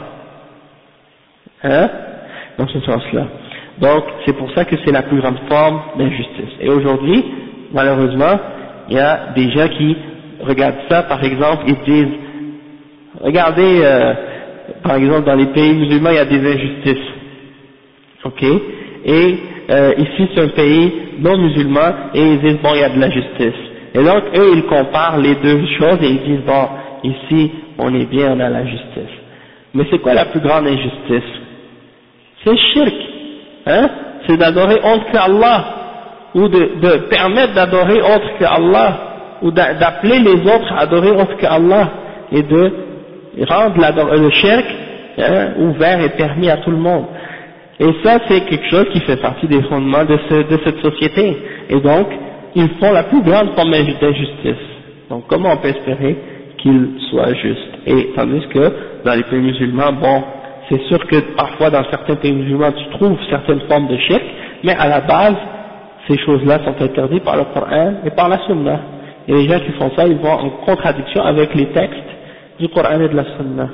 Dans ce sens-là. Donc c'est pour ça que c'est la plus grande forme d'injustice. Et aujourd'hui, malheureusement, il y a des gens qui regardent ça, par exemple, ils disent, regardez, par exemple dans les pays musulmans, il y a des injustices. Ok, et ici c'est un pays non musulman et ils disent bon il y a de la justice. Et donc eux ils comparent les deux choses et ils disent bon ici on est bien, on a la justice. Mais c'est quoi la plus grande injustice? C'est le shirk, c'est d'adorer autre qu'Allah, ou de permettre d'adorer autre qu'Allah, ou d'appeler les autres à adorer autre qu'Allah, et de rendre le shirk ouvert et permis à tout le monde. Et ça, c'est quelque chose qui fait partie des fondements de cette société. Et donc, ils font la plus grande forme d'injustice. Donc, comment on peut espérer qu'ils soient justes? Et tandis que, dans les pays musulmans, bon, c'est sûr que parfois dans certains pays musulmans tu trouves certaines formes de shirk, mais à la base, ces choses-là sont interdites par le Coran et par la Sunna. Et les gens qui font ça, ils vont en contradiction avec les textes du Coran et de la Sunna.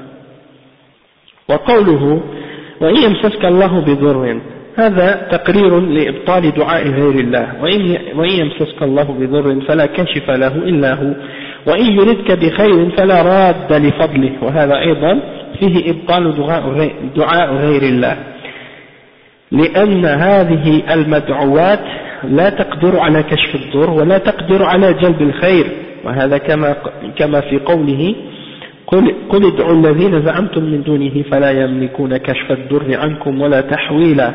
وقوله وإن يمسسك الله بضر هذا تقرير لإبطال دعاء غير الله وإن يمسسك الله بضر فلا كاشف له إلا هو وإن يردك بخير فلا راد لفضله وهذا أيضا فيه إبطال دعاء غير الله لأن هذه المدعوات لا تقدر على كشف الضر ولا تقدر على جلب الخير وهذا كما في قوله قل ادعوا الذين زعمتم من دونه فلا يملكون كشف الضر عنكم ولا تحويلا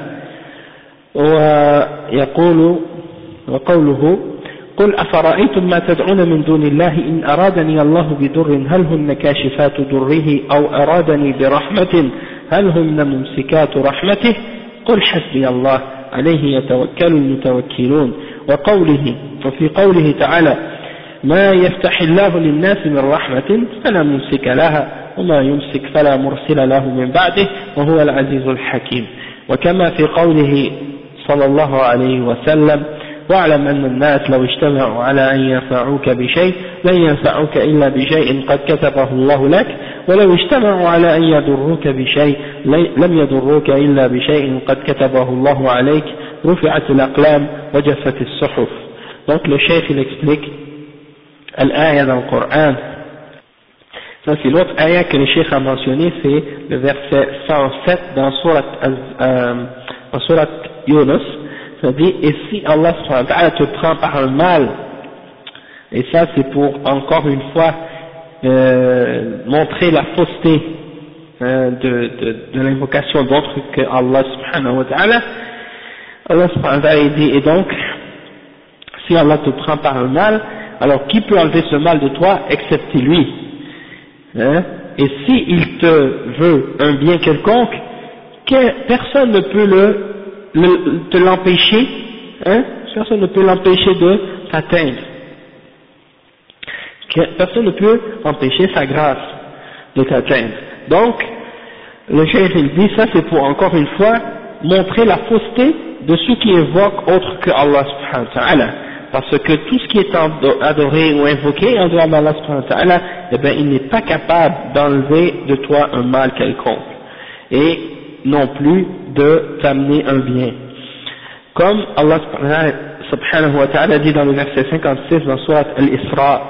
وقوله قل أفرأيتم ما تدعون من دون الله إن أرادني الله بضر هل هن كاشفات ضره أو أرادني برحمة هل هن ممسكات رحمته قل حسبي الله عليه يتوكل المتوكلون وفي قوله تعالى ما يفتح الله للناس من رحمة فلا ممسك لها وما يمسك فلا مرسل له من بعده وهو العزيز الحكيم وكما في قوله صلى الله عليه وسلم واعلم أن الناس لو اجتمعوا على أن ينفعوك بشيء لن ينفعوك إلا بشيء قد كتبه الله لك ولو اجتمعوا على أن يضروك بشيء لم يضروك إلا بشيء قد كتبه الله عليك رفعت الأقلام وجفت الصحف. Donc le cheikh il explique l'ayah dans le Coran. Ça c'est l'autre ayah que le cheikh a mentionné, c'est le verset 107 dans surat Yunus. Ça dit, et si Allah te prend par un mal, et ça c'est pour encore une fois montrer la fausseté de l'invocation d'autres que Allah subhanahu wa ta'ala. Allah subhanahu wa ta'ala dit, et donc si Allah te prend par un mal, alors qui peut enlever ce mal de toi excepté lui, hein? Et si il te veut un bien quelconque, personne ne peut te l'empêcher, hein? Personne ne peut l'empêcher de t'atteindre. Personne ne peut empêcher sa grâce de t'atteindre. Donc, le cheikh il dit ça c'est pour encore une fois montrer la fausseté de ceux qui évoquent autre que Allah subhanahu wa ta'ala. Parce que tout ce qui est adoré ou invoqué en dehors d'Allah subhanahu wa ta'ala, eh bien il n'est pas capable d'enlever de toi un mal quelconque. Et non plus de t'amener un bien. Comme Allah subhanahu wa ta'ala dit dans le verset 56 dans surat Al-Isra,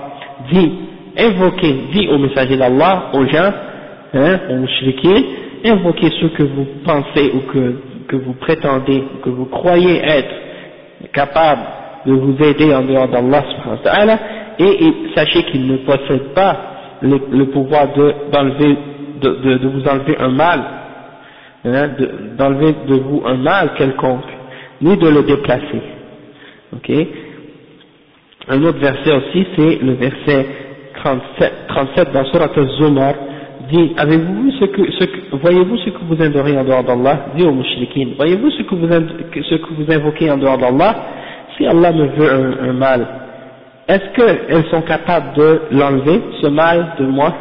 dit au messager d'Allah, aux gens, hein, aux mushrikins, invoquez ceux que vous pensez ou que vous prétendez, que vous croyez être capables de vous aider en dehors d'Allah subhanahu wa ta'ala, et sachez qu'ils ne possèdent pas le pouvoir de vous enlever un mal, hein, d'enlever de vous un mal quelconque, ni de le déplacer. Ok. Un autre verset aussi, c'est le verset 37 dans Surat Al-Zumar, dit, avez-vous vu voyez-vous ce que vous adorez en dehors d'Allah, dit aux mushrikin, voyez-vous ce que vous invoquez en dehors d'Allah, si Allah me veut un mal, est-ce qu'elles sont capables de l'enlever, ce mal de moi?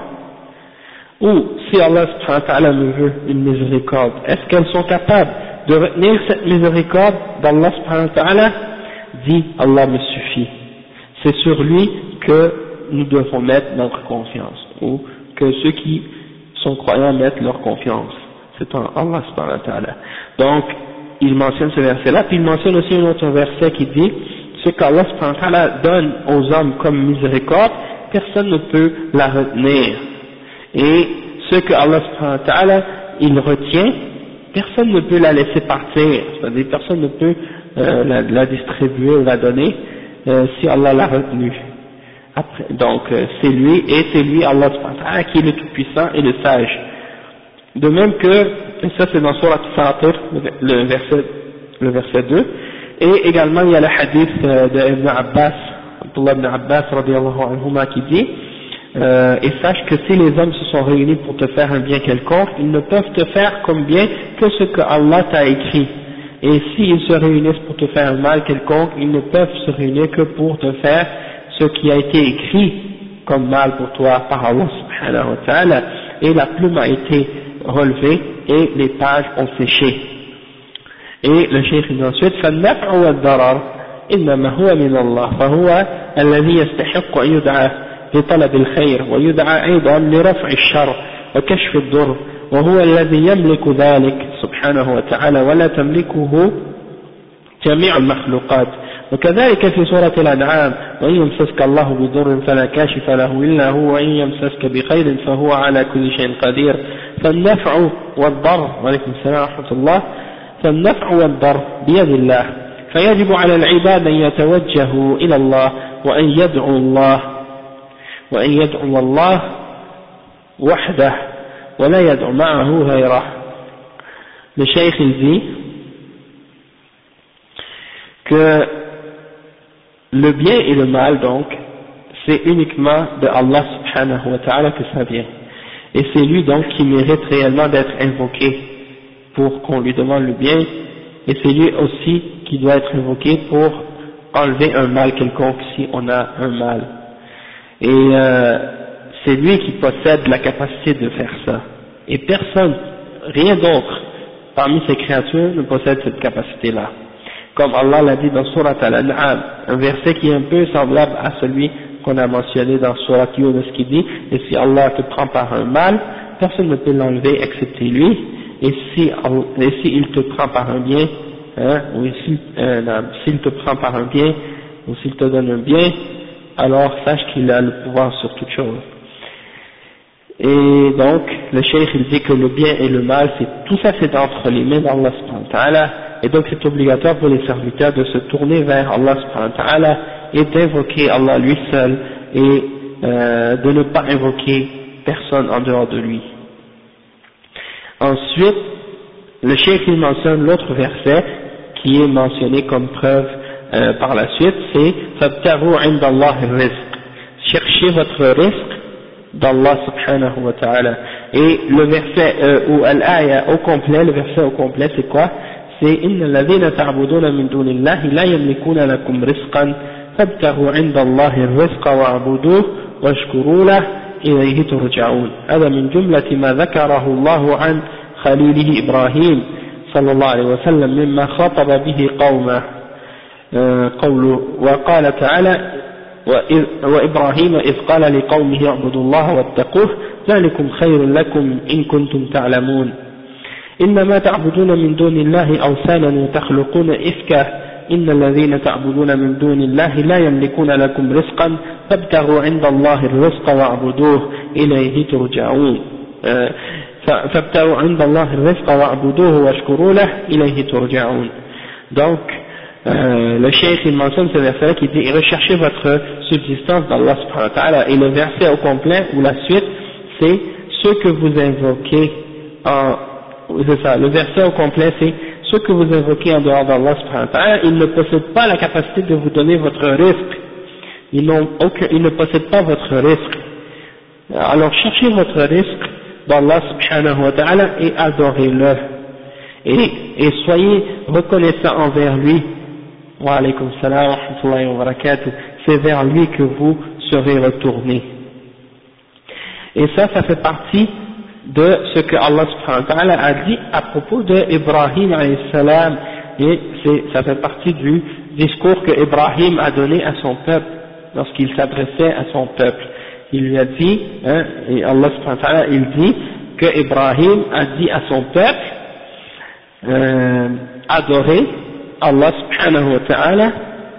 Ou si Allah subhanahu wa ta'ala me veut une miséricorde, est-ce qu'elles sont capables de retenir cette miséricorde d'Allah subhanahu wa ta'ala? Dit, Allah me suffit. C'est sur lui que nous devons mettre notre confiance, ou que ceux qui sont croyants mettent leur confiance. C'est en Allah subhanahu wa ta'ala. Donc, il mentionne ce verset-là, puis il mentionne aussi un autre verset qui dit, ce qu'Allah subhanahu wa ta'ala donne aux hommes comme miséricorde, personne ne peut la retenir. Et ce que Allah subhanahu wa ta'ala, il retient, personne ne peut la laisser partir, c'est-à-dire personne ne peut la distribuer ou la donner si Allah l'a retenu. Après, donc c'est lui, Allah subhanahu wa ta'ala, qui est le tout-puissant et le sage. De même que, et ça c'est dans Surat Fatir, le verset 2, et également il y a le hadith d'Ibn Abbas, Abdullah ibn Abbas radiyallahu anhuma, qui dit, et sache que si les hommes se sont réunis pour te faire un bien quelconque, ils ne peuvent te faire comme bien que ce que Allah t'a écrit. Et s'ils se réunissent pour te faire un mal quelconque, ils ne peuvent se réunir que pour te faire ce qui a été écrit comme mal pour toi par Allah subhanahu wa ta'ala. Et la plume a été relevées et les pages ont séché. Et le cheikh dit ensuite فالنفع والضرر إنما هو من الله فهو الذي يستحق أن يدعى لطلب الخير ويدعى أيضا لرفع الشر وكشف الضر وهو الذي يملك ذلك سبحانه وتعالى ولا تملكه جميع المخلوقات وكذلك في سورة الأنعام وإن يمسسك الله بضر فلا كاشف له إلا هو وإن يمسسك بخير فهو على كل شيء قدير فالنفع والضر وعليكم السلام ورحمة الله فالنفع والضر بيد الله فيجب على العباد أن يتوجهوا إلى الله وأن يدعو الله وحده ولا يدعو معه غيره. Le cheikh il dit que le bien et le mal donc c'est uniquement de Allah subhanahu wa ta'ala que ça vient et c'est lui donc qui mérite réellement d'être invoqué pour qu'on lui demande le bien et c'est lui aussi qui doit être invoqué pour enlever un mal quelconque si on a un mal et c'est lui qui possède la capacité de faire ça et personne, rien d'autre parmi ces créatures ne possède cette capacité là comme Allah l'a dit dans Surat Al-An'am, un verset qui est un peu semblable à celui qu'on a mentionné dans Surat Yunus qui dit et si Allah te prend par un mal, personne ne peut l'enlever excepté lui et si il te prend par un bien ou s'il te prend par un bien ou s'il te donne un bien, alors sache qu'il a le pouvoir sur toute chose. Et donc le cheikh il dit que le bien et le mal, tout ça c'est entre les mains d'Allah subhanahu wa ta'ala et donc c'est obligatoire pour les serviteurs de se tourner vers Allah subhanahu wa ta'ala et d'invoquer Allah lui seul et de ne pas invoquer personne en dehors de lui. Ensuite le cheikh il mentionne l'autre verset qui est mentionné comme preuve par la suite, c'est فَابْتَغُوا عِنْدَ اللَّهِ الرِّزْقِ, cherchez votre risque d'Allah subhanahu wa ta'ala. Et le verset ou l'aya au complet, le verset au complet c'est quoi? C'est إِنَّ الَّذِينَ تَعْبُدُونَ مِن دُونِ اللَّهِ لَا يَمْلِكُونَ لَكُمْ رِزْقًا فَابْتَغُوا عِنْدَ اللَّهِ الرِّزْقَ وَاعْبُدُوهُ وَاشْكُرُوا لَهُ إِلَيْهِ تُرْجَعُونَ. هذا من جملة ما ذكره الله عن خليله إبراهيم صلى الله عليه وسلم مما خاطب به قومه قوله وقال تعالى وإبراهيم إذ قال لقومه اعبدوا الله واتقوه ذلكم خير لكم إن كنتم تعلمون إنما تعبدون من دون الله أوثانا وتخلقون إفكا إن الذين تعبدون من دون الله لا يملكون لكم رزقا فابتغوا عند الله الرزق واعبدوه إليه ترجعون فابتغوا عند الله الرزق واعبدوه واشكروا له إليه ترجعون. Donc le cheikh il mentionne ce verset qui dit recherchez votre subsistance d'Allah subhanahu wa ta'ala et le verset au complet ou la suite c'est ce que vous invoquez c'est ça, le verset au complet c'est ce que vous invoquez en dehors d'Allah subhanahu wa ta'ala, ils ne possèdent pas la capacité de vous donner votre risque, ils ne possèdent pas votre risque. Alors cherchez votre risque d'Allah subhanahu wa ta'ala et adorez-le et soyez reconnaissants envers lui. Wa alaykum salam wa rahmatullahi wa barakatuh. C'est vers lui que vous serez retournés. Et ça fait partie de ce que Allah subhanahu wa ta'ala a dit à propos de Ibrahim alayhi salam, et ça fait partie du discours que Ibrahim a donné à son peuple lorsqu'il s'adressait à son peuple. Il lui a dit, et Allah subhanahu wa ta'ala il dit que Ibrahim a dit à son peuple adorez Allah subhanahu wa ta'ala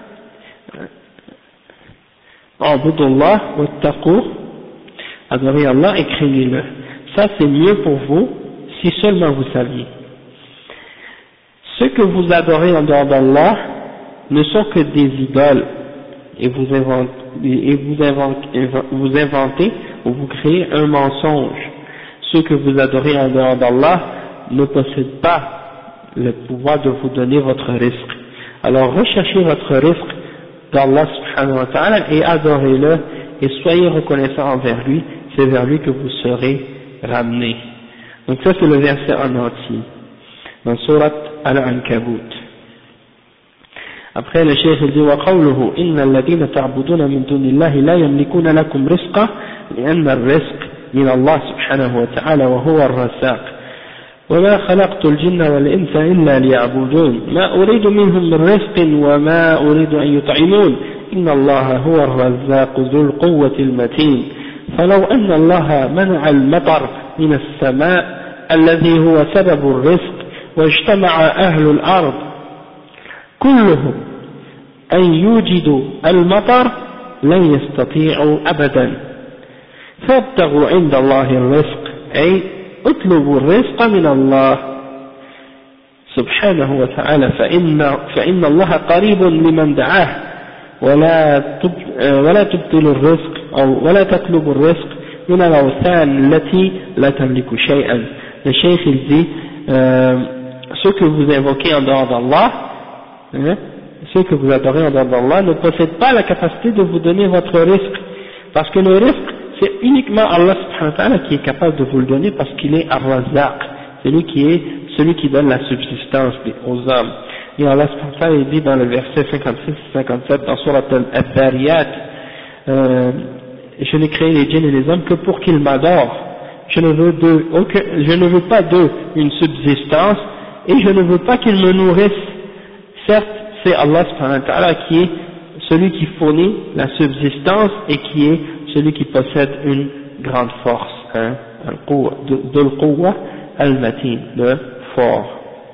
Abudullah wattaqu, adorez Allah et craignez-le. Ça c'est mieux pour vous si seulement vous saviez. Ce que vous adorez en dehors d'Allah ne sont que des idoles et vous inventez ou vous créez un mensonge. Ceux que vous adorez en dehors d'Allah ne possèdent pas le pouvoir de vous donner votre risque. Alors recherchez votre risque d'Allah subhanahu wa ta'ala et adorez-le et soyez reconnaissants envers lui, c'est vers lui que vous serez ramenés. Donc ça c'est le verset en entier dans Surat Al-Ankabut. Après le cheikh dit وقوله إن الذين تعبدون من دون الله لا يملكون لكم رزقا لأن الرزق من الله سبحانه وتعالى وهو الرزاق وما خلقت الجن والإنس إلا ليعبدون ما أريد منهم من رزق وما أريد أن يطعمون إن الله هو الرزاق ذو القوة المتين فلو أن الله منع المطر من السماء الذي هو سبب الرزق واجتمع أهل الأرض كلهم أن يوجدوا المطر لن يستطيعوا أبدا فابتغوا عند الله الرزق أي اطلبوا الرزق من الله سبحانه وتعالى فإن الله قريب لمن دعاه ولا تبطل الرزق أو ولا تطلب الرزق من الأوثان التي لا تملك شيئا. Le cheikh il dit ceux que vous invoquez en dehors d'Allah, ceux que vous adorez en dehors d'Allah ne possèdent pas la capacité de vous donner votre risque, parce que le risque c'est uniquement Allah subhanahu wa ta'ala qui est capable de vous le donner, parce qu'il est Ar-Razzaq, celui qui donne la subsistance aux hommes. Et Allah subhanahu wa ta'ala dit dans le verset 56-57 dans Surat Al-Dhariyat, je n'ai créé les djinns et les hommes que pour qu'ils m'adorent. Je ne veux pas d'eux une subsistance et je ne veux pas qu'ils me nourrissent. Certes, c'est Allah subhanahu wa ta'ala qui est celui qui fournit la subsistance et qui est celui qui possède une grande force, Dhul-Quwwa al-Matin, le fort.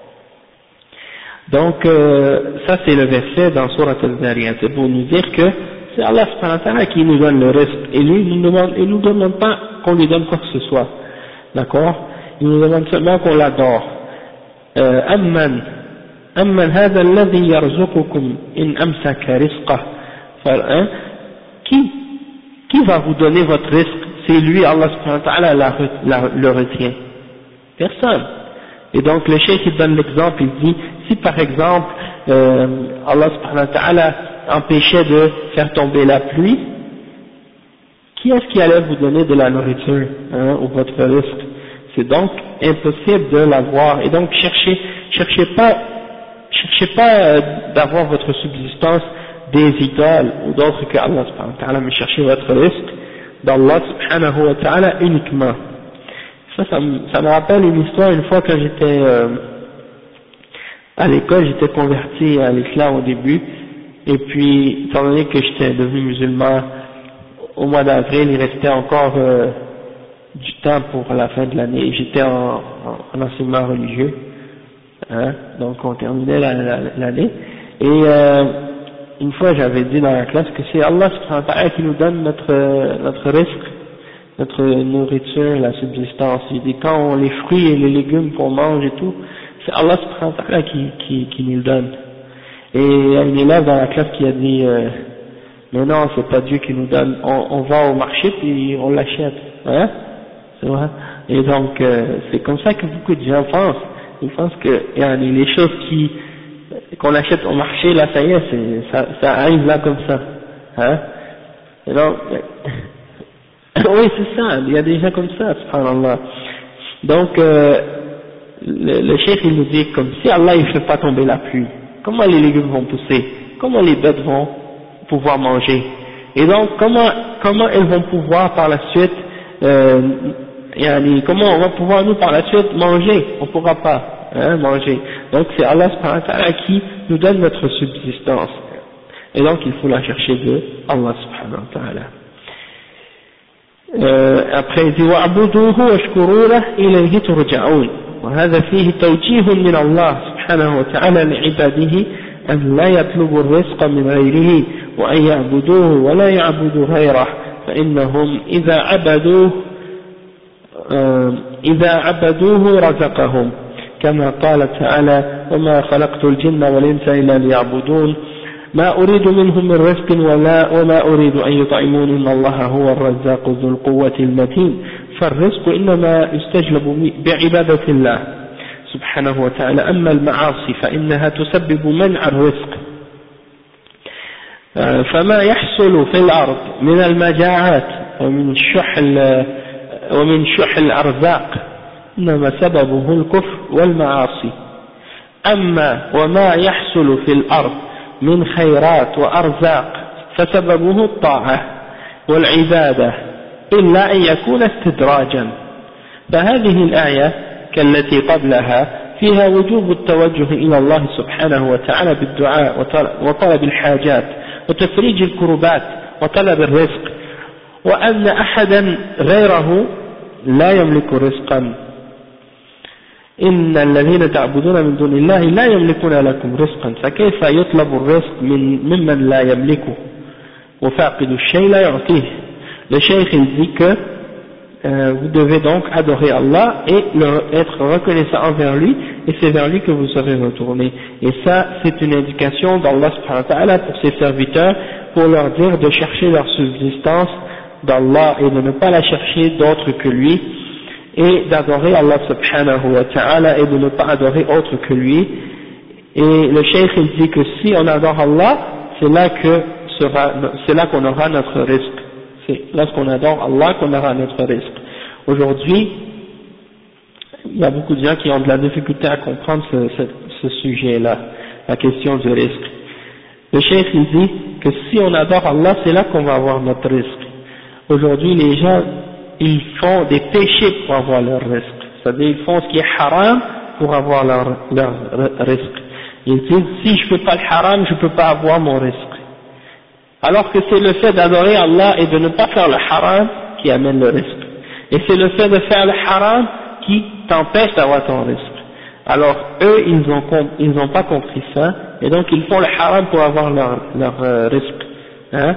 Donc ça c'est le verset dans Surat Al-Dhariyat, c'est pour nous dire que c'est Allah subhanahu wa ta'ala qui nous donne le risque, et lui il nous demande pas qu'on lui donne quoi que ce soit, d'accord, il nous demande seulement qu'on l'adore. أمن هذا الذي يرزقكم إن أمسك رزقه, qui va vous donner votre risque? C'est lui, Allah subhanahu wa ta'ala le retient, personne. Et donc le cheikh il donne l'exemple, il dit si par exemple Allah subhanahu wa ta'ala empêchait de faire tomber la pluie, qui est-ce qui allait vous donner de la nourriture ou votre risque? C'est donc impossible de l'avoir, et donc cherchez pas d'avoir votre subsistance des idoles ou d'autres que Allah subhanahu wa ta'ala, mais cherchez votre risque d'Allah subhanahu wa ta'ala uniquement. Ça me rappelle une histoire, une fois quand j'étais à l'école, j'étais converti à l'islam au début, et puis étant donné que j'étais devenu musulman au mois d'avril, il restait encore du temps pour la fin de l'année, j'étais en enseignement religieux, donc on terminait l'année, et une fois j'avais dit dans la classe que c'est Allah subhanahu wa ta'ala qui nous donne notre risque, notre nourriture, la subsistance. Il dit quand les fruits et les légumes qu'on mange et tout, c'est Allah subhanahu wa ta'ala qui nous le donne. Et il y a une élève dans la classe qui a dit mais non, c'est pas Dieu qui nous donne, on va au marché puis on l'achète, c'est vrai. Et donc c'est comme ça que beaucoup de gens pensent. Ils pensent que les choses qu'on achète au marché, là ça y est, ça arrive là comme ça, et donc oui, c'est ça, il y a des gens comme ça, subhanallah. Donc, le cheikh il nous dit comme si Allah il fait pas tomber la pluie, comment les légumes vont pousser, comment les bêtes vont pouvoir manger, et donc comment elles vont pouvoir par la suite, comment on va pouvoir nous par la suite manger, on pourra pas manger. Donc c'est Allah subhanahu wa ta'ala qui nous donne notre subsistance, et donc il faut la chercher de Allah subhanahu wa ta'ala. après il dit وَاعْبُدُوهُ وَاشْكُرُوا لَهُ إِلَيْهِ تُرْجَعُونَ وهذا فيه توجيه من الله سبحانه وتعالى لعباده أن لا يطلبوا الرزق من غيره وأن يعبدوه ولا يعبدوا غيره فإنهم إذا عبدوه رزقهم كما قال تعالى وما خلقت الجن والإنس إلا ليعبدون ما أريد منهم من رزق وما أريد أن يطعمون إن الله هو الرزاق ذو القوة المتين فالرزق إنما يستجلب بعبادة الله سبحانه وتعالى أما المعاصي فإنها تسبب منع الرزق فما يحصل في الأرض من المجاعات ومن شح الأرزاق إنما سببه الكفر والمعاصي أما وما يحصل في الأرض من خيرات وأرزاق فسببه الطاعة والعبادة إلا أن يكون استدراجا فهذه الآية كالتي قبلها فيها وجوب التوجه إلى الله سبحانه وتعالى بالدعاء وطلب الحاجات وتفريج الكربات وطلب الرزق، وأن أحدا غيره لا يملك رزقا. إن الذين تعبدون من دون الله لا يملكون لكم رزقا فكيف يطلب الرزق ممن لا يملكه وفاقد الشيء لا يعطيه. Le cheikh il dit que vous devez donc adorer Allah et être reconnaissant envers lui, et c'est vers lui que vous serez retournés. Et ça, c'est une indication d'Allah subhanahu wa ta'ala pour ses serviteurs, pour leur dire de chercher leur subsistance d'Allah et de ne pas la chercher d'autre que lui, et d'adorer Allah subhanahu wa ta'ala et de ne pas adorer autre que lui. Et le cheikh il dit que si on adore Allah, c'est là qu'on aura notre risque. C'est lorsqu'on adore Allah qu'on aura notre risque. Aujourd'hui, il y a beaucoup de gens qui ont de la difficulté à comprendre ce sujet-là, la question du risque. Le cheikh il dit que si on adore Allah, c'est là qu'on va avoir notre risque. Aujourd'hui, les gens, ils font des péchés pour avoir leur risque. C'est-à-dire, ils font ce qui est haram pour avoir leur risque. Ils disent, si je ne fais pas le haram, je ne peux pas avoir mon risque. Alors que c'est le fait d'adorer Allah et de ne pas faire le haram qui amène le risque. Et c'est le fait de faire le haram qui t'empêche d'avoir ton risque. Alors eux, ils n'ont pas compris ça, et donc ils font le haram pour avoir leur risque. Hein?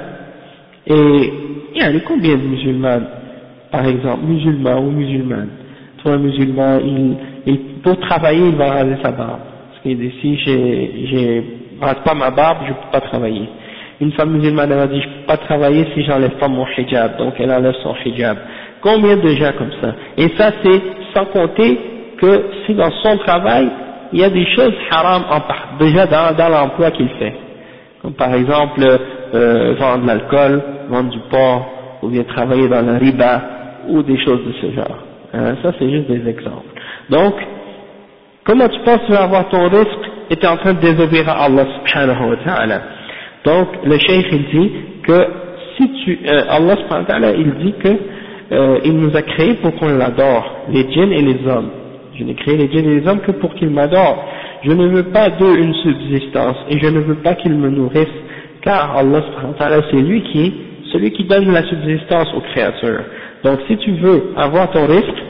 Et il y a combien de musulmans, par exemple, musulmans ou musulmanes. Toi, un musulman, pour travailler, il va raser sa barbe. Parce qu'il dit, si je rase pas ma barbe, je peux pas travailler. Une femme musulmane, elle a dit, je peux pas travailler si j'enlève pas mon hijab, donc elle enlève son hijab. Combien de gens comme ça? Et ça, c'est sans compter que si dans son travail, il y a des choses haram déjà dans l'emploi qu'il fait. Comme par exemple, vendre de l'alcool, vendre du porc, ou bien travailler dans la riba, ou des choses de ce genre. Hein, ça, c'est juste des exemples. Donc, comment tu penses que tu vas avoir ton risque et tu es en train de désobéir à Allah subhanahu wa ta'ala? Donc, le cheikh il dit que si Allah subhanahu wa ta'ala, il dit que il nous a créés pour qu'on l'adore, les djinns et les hommes. Je n'ai créé les djinns et les hommes que pour qu'ils m'adorent. Je ne veux pas d'eux une subsistance et je ne veux pas qu'ils me nourrissent, car Allah subhanahu wa ta'ala, c'est celui qui donne la subsistance aux créatures. Donc, si tu veux avoir ton risque,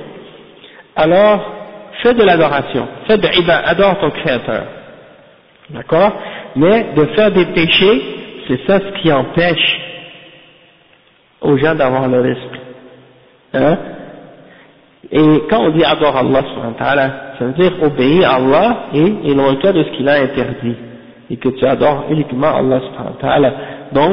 alors fais de l'adoration, fais de ibadah, adore ton créateur. D'accord? Mais de faire des péchés, c'est ça ce qui empêche aux gens d'avoir le risque. Hein? Et quand on dit adore Allah subhanahu wa ta'ala, ça veut dire obéir à Allah et loin-toi de ce qu'il a interdit. Et que tu adores uniquement Allah subhanahu wa ta'ala. Donc,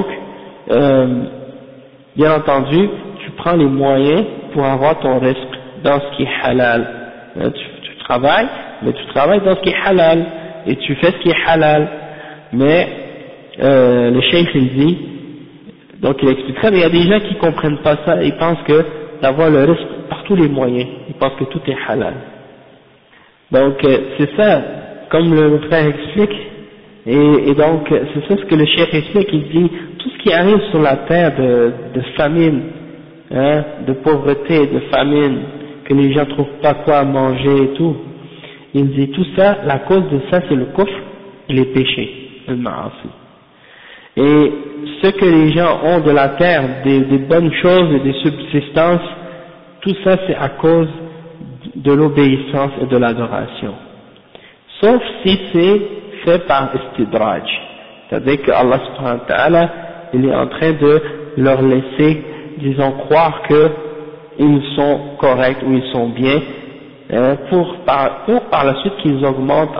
bien entendu, tu prends les moyens pour avoir ton risque dans ce qui est halal. Tu travailles, mais tu travailles dans ce qui est halal. Et tu fais ce qui est halal. Mais le cheikh il dit, donc il expliquera, mais il y a des gens qui ne comprennent pas ça, ils pensent que d'avoir le risque par tous les moyens, ils pensent que tout est halal. Donc c'est ça, comme le frère explique, et donc c'est ça ce que le cheikh explique, il dit, tout ce qui arrive sur la terre de famine, hein, de pauvreté, de famine, que les gens ne trouvent pas quoi manger et tout, il dit tout ça, la cause de ça c'est le kufr et les péchés, le ma'asi. Et ce que les gens ont de la terre, des bonnes choses et des subsistances, tout ça c'est à cause de l'obéissance et de l'adoration. Sauf si c'est fait par istidraj. C'est-à-dire que Allah subhanahu wa ta'ala, il est en train de leur laisser, disons, croire qu'ils sont corrects ou ils sont bien, pour par la suite qu'ils augmentent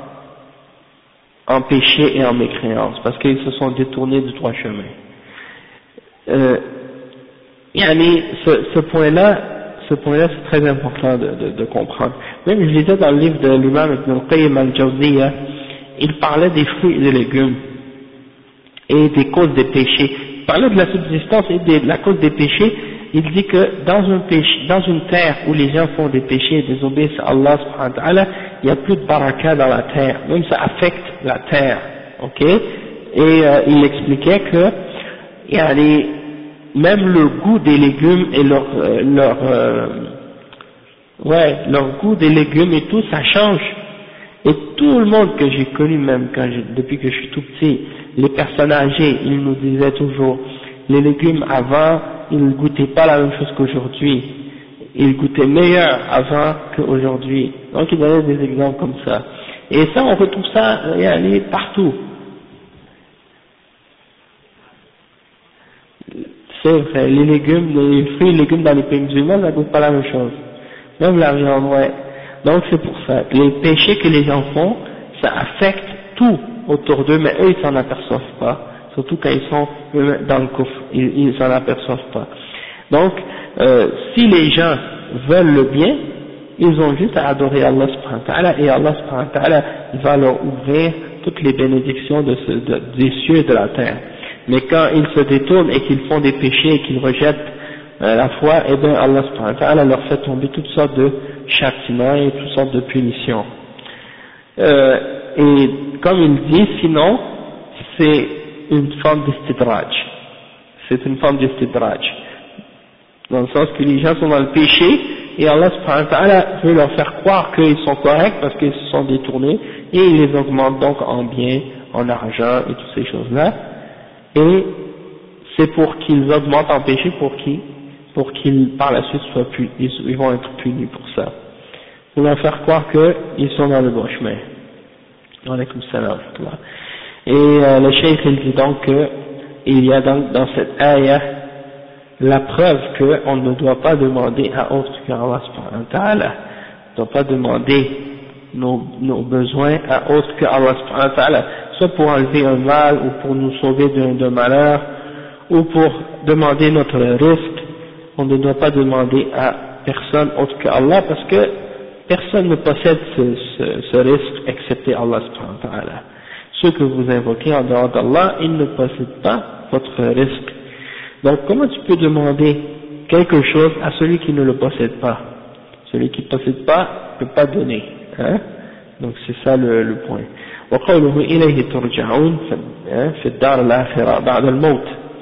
en péché et en mécréance, parce qu'ils se sont détournés du droit chemin. Ce point-là c'est très important de comprendre. Même je lisais dans le livre de l'imam Ibn al-Qayyim al-Jawziyya, il parlait des fruits et des légumes et des causes des péchés. Il parlait de la subsistance et de la cause des péchés. Il dit que dans une terre où les gens font des péchés et désobéissent à Allah subhanahu wa ta'ala, il n'y a plus de baraka dans la terre, même ça affecte la terre, ok? Et il expliquait que même le goût des légumes et Ouais, leur goût des légumes et tout, ça change. Et tout le monde que j'ai connu, même depuis que je suis tout petit, les personnes âgées, ils nous disaient toujours, les légumes avant, ils ne goûtaient pas la même chose qu'aujourd'hui. Ils goûtaient meilleur avant qu'aujourd'hui. Donc ils donnaient des exemples comme ça. Et ça, on retrouve ça partout. C'est vrai, les légumes, les fruits et légumes dans les pays musulmans, ça ne goûte pas la même chose. Même la viande, ouais. Donc c'est pour ça. Les péchés que les gens font, ça affecte tout autour d'eux, mais eux ils s'en aperçoivent pas. Surtout quand ils sont dans le coffre, ils s'en aperçoivent pas. Donc, si les gens veulent le bien, ils ont juste à adorer Allah subhanahu wa ta'ala, et Allah subhanahu wa ta'ala va leur ouvrir toutes les bénédictions des cieux et de la terre. Mais quand ils se détournent et qu'ils font des péchés et qu'ils rejettent la foi, eh bien Allah subhanahu wa ta'ala leur fait tomber toutes sortes de châtiments et toutes sortes de punitions. Et comme il dit, sinon, c'est une forme d'istidraj. C'est une forme d'istidraj. Dans le sens que les gens sont dans le péché, et Allah subhanahu wa ta'ala veut leur faire croire qu'ils sont corrects parce qu'ils se sont détournés, et il les augmente donc en biens, en argent et toutes ces choses-là. Et c'est pour qu'ils augmentent en péché pour qu'ils par la suite soient ils vont être punis pour ça. Pour leur faire croire qu'ils sont dans le bon chemin. Alaykoum salam. Et le cheikh il dit donc qu'il y a donc dans cette ayah la preuve qu'on ne doit pas demander à autre qu'Allah subhanahu wa ta'ala, on ne doit pas demander nos besoins à autre qu'Allah subhanahu wa ta'ala, soit pour enlever un mal ou pour nous sauver d'un malheur ou pour demander notre risque. On ne doit pas demander à personne autre qu'Allah parce que personne ne possède ce risque excepté Allah subhanahu wa ta'ala. Ceux que vous invoquez en dehors d'Allah, ils ne possèdent pas votre risque. Donc comment tu peux demander quelque chose à celui qui ne le possède pas? Celui qui ne possède pas ne peut pas donner. Hein? Donc c'est ça le point. وقوله إليه ترجعون في الدار الآخرة بعد الموت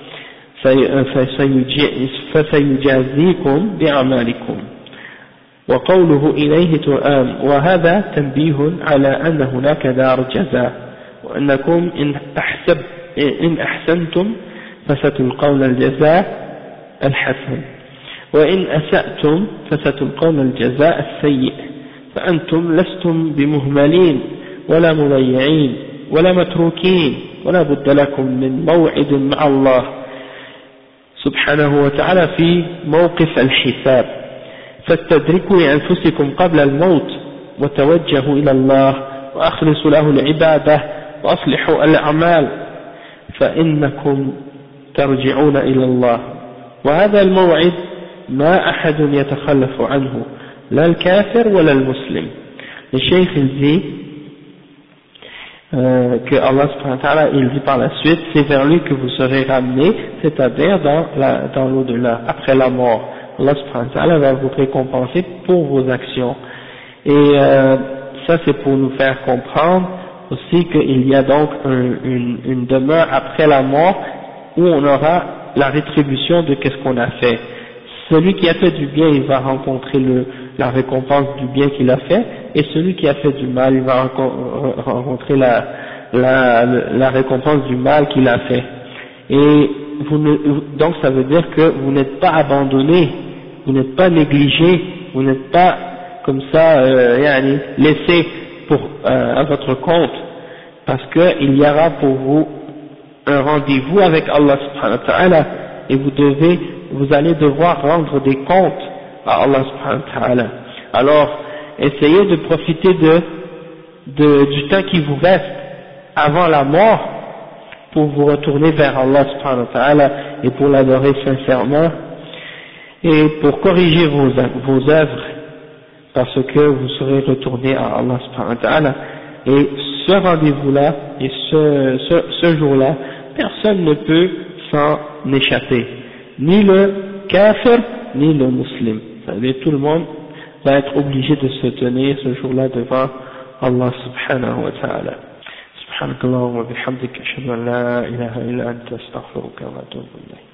فسيجازيكم بأعمالكم. وقوله إليه وهذا تنبيه على أن هناك دار جزاء وأنكم إن أحسنتم فستلقون الجزاء الحسن وإن أسأتم فستلقون الجزاء السيء فأنتم لستم بمهملين ولا مضيعين ولا متروكين ولا بد لكم من موعد مع الله سبحانه وتعالى في موقف الحساب فاستدركوا لأنفسكم قبل الموت وتوجهوا إلى الله وأخلصوا له العبادة وأصلحوا الأعمال فإنكم ترجعون إلى الله وهذا الموعد ما أحد يتخلف عنه لا الكافر ولا المسلم. Le cheikh il dit que Allah subhanahu wa ta'ala il dit par la suite c'est vers lui que vous serez ramenés, c'est-à-dire dans l'au-delà, après la mort. Allah subhanahu wa ta'ala va vous récompenser pour vos actions. Et ça c'est pour nous faire comprendre aussi qu'il y a donc une demeure après la mort où on aura la rétribution de qu'est-ce qu'on a fait. Celui qui a fait du bien, il va rencontrer la récompense du bien qu'il a fait, et celui qui a fait du mal, il va rencontrer la récompense du mal qu'il a fait. Et donc ça veut dire que vous n'êtes pas abandonné, vous n'êtes pas négligé, vous n'êtes pas comme ça laissé à votre compte, parce qu'il y aura pour vous un rendez-vous avec Allah subhanahu wa ta'ala, et vous allez devoir rendre des comptes à Allah subhanahu wa ta'ala. Alors, essayez de profiter du temps qui vous reste avant la mort pour vous retourner vers Allah subhanahu wa ta'ala et pour l'adorer sincèrement et pour corriger vos œuvres, parce que vous serez retourné à Allah subhanahu wa ta'ala. Et ce rendez-vous-là et ce jour-là, personne ne peut s'en échapper, ni le kafir ni le musulman. C'est-à-dire tout le monde va être obligé de se tenir ce jour-là devant Allah subhanahu wa ta'ala. سبحانك اللهم وبحمدك أشهد أن لا إله إلا أنت أستغفرك وأتوب إليك.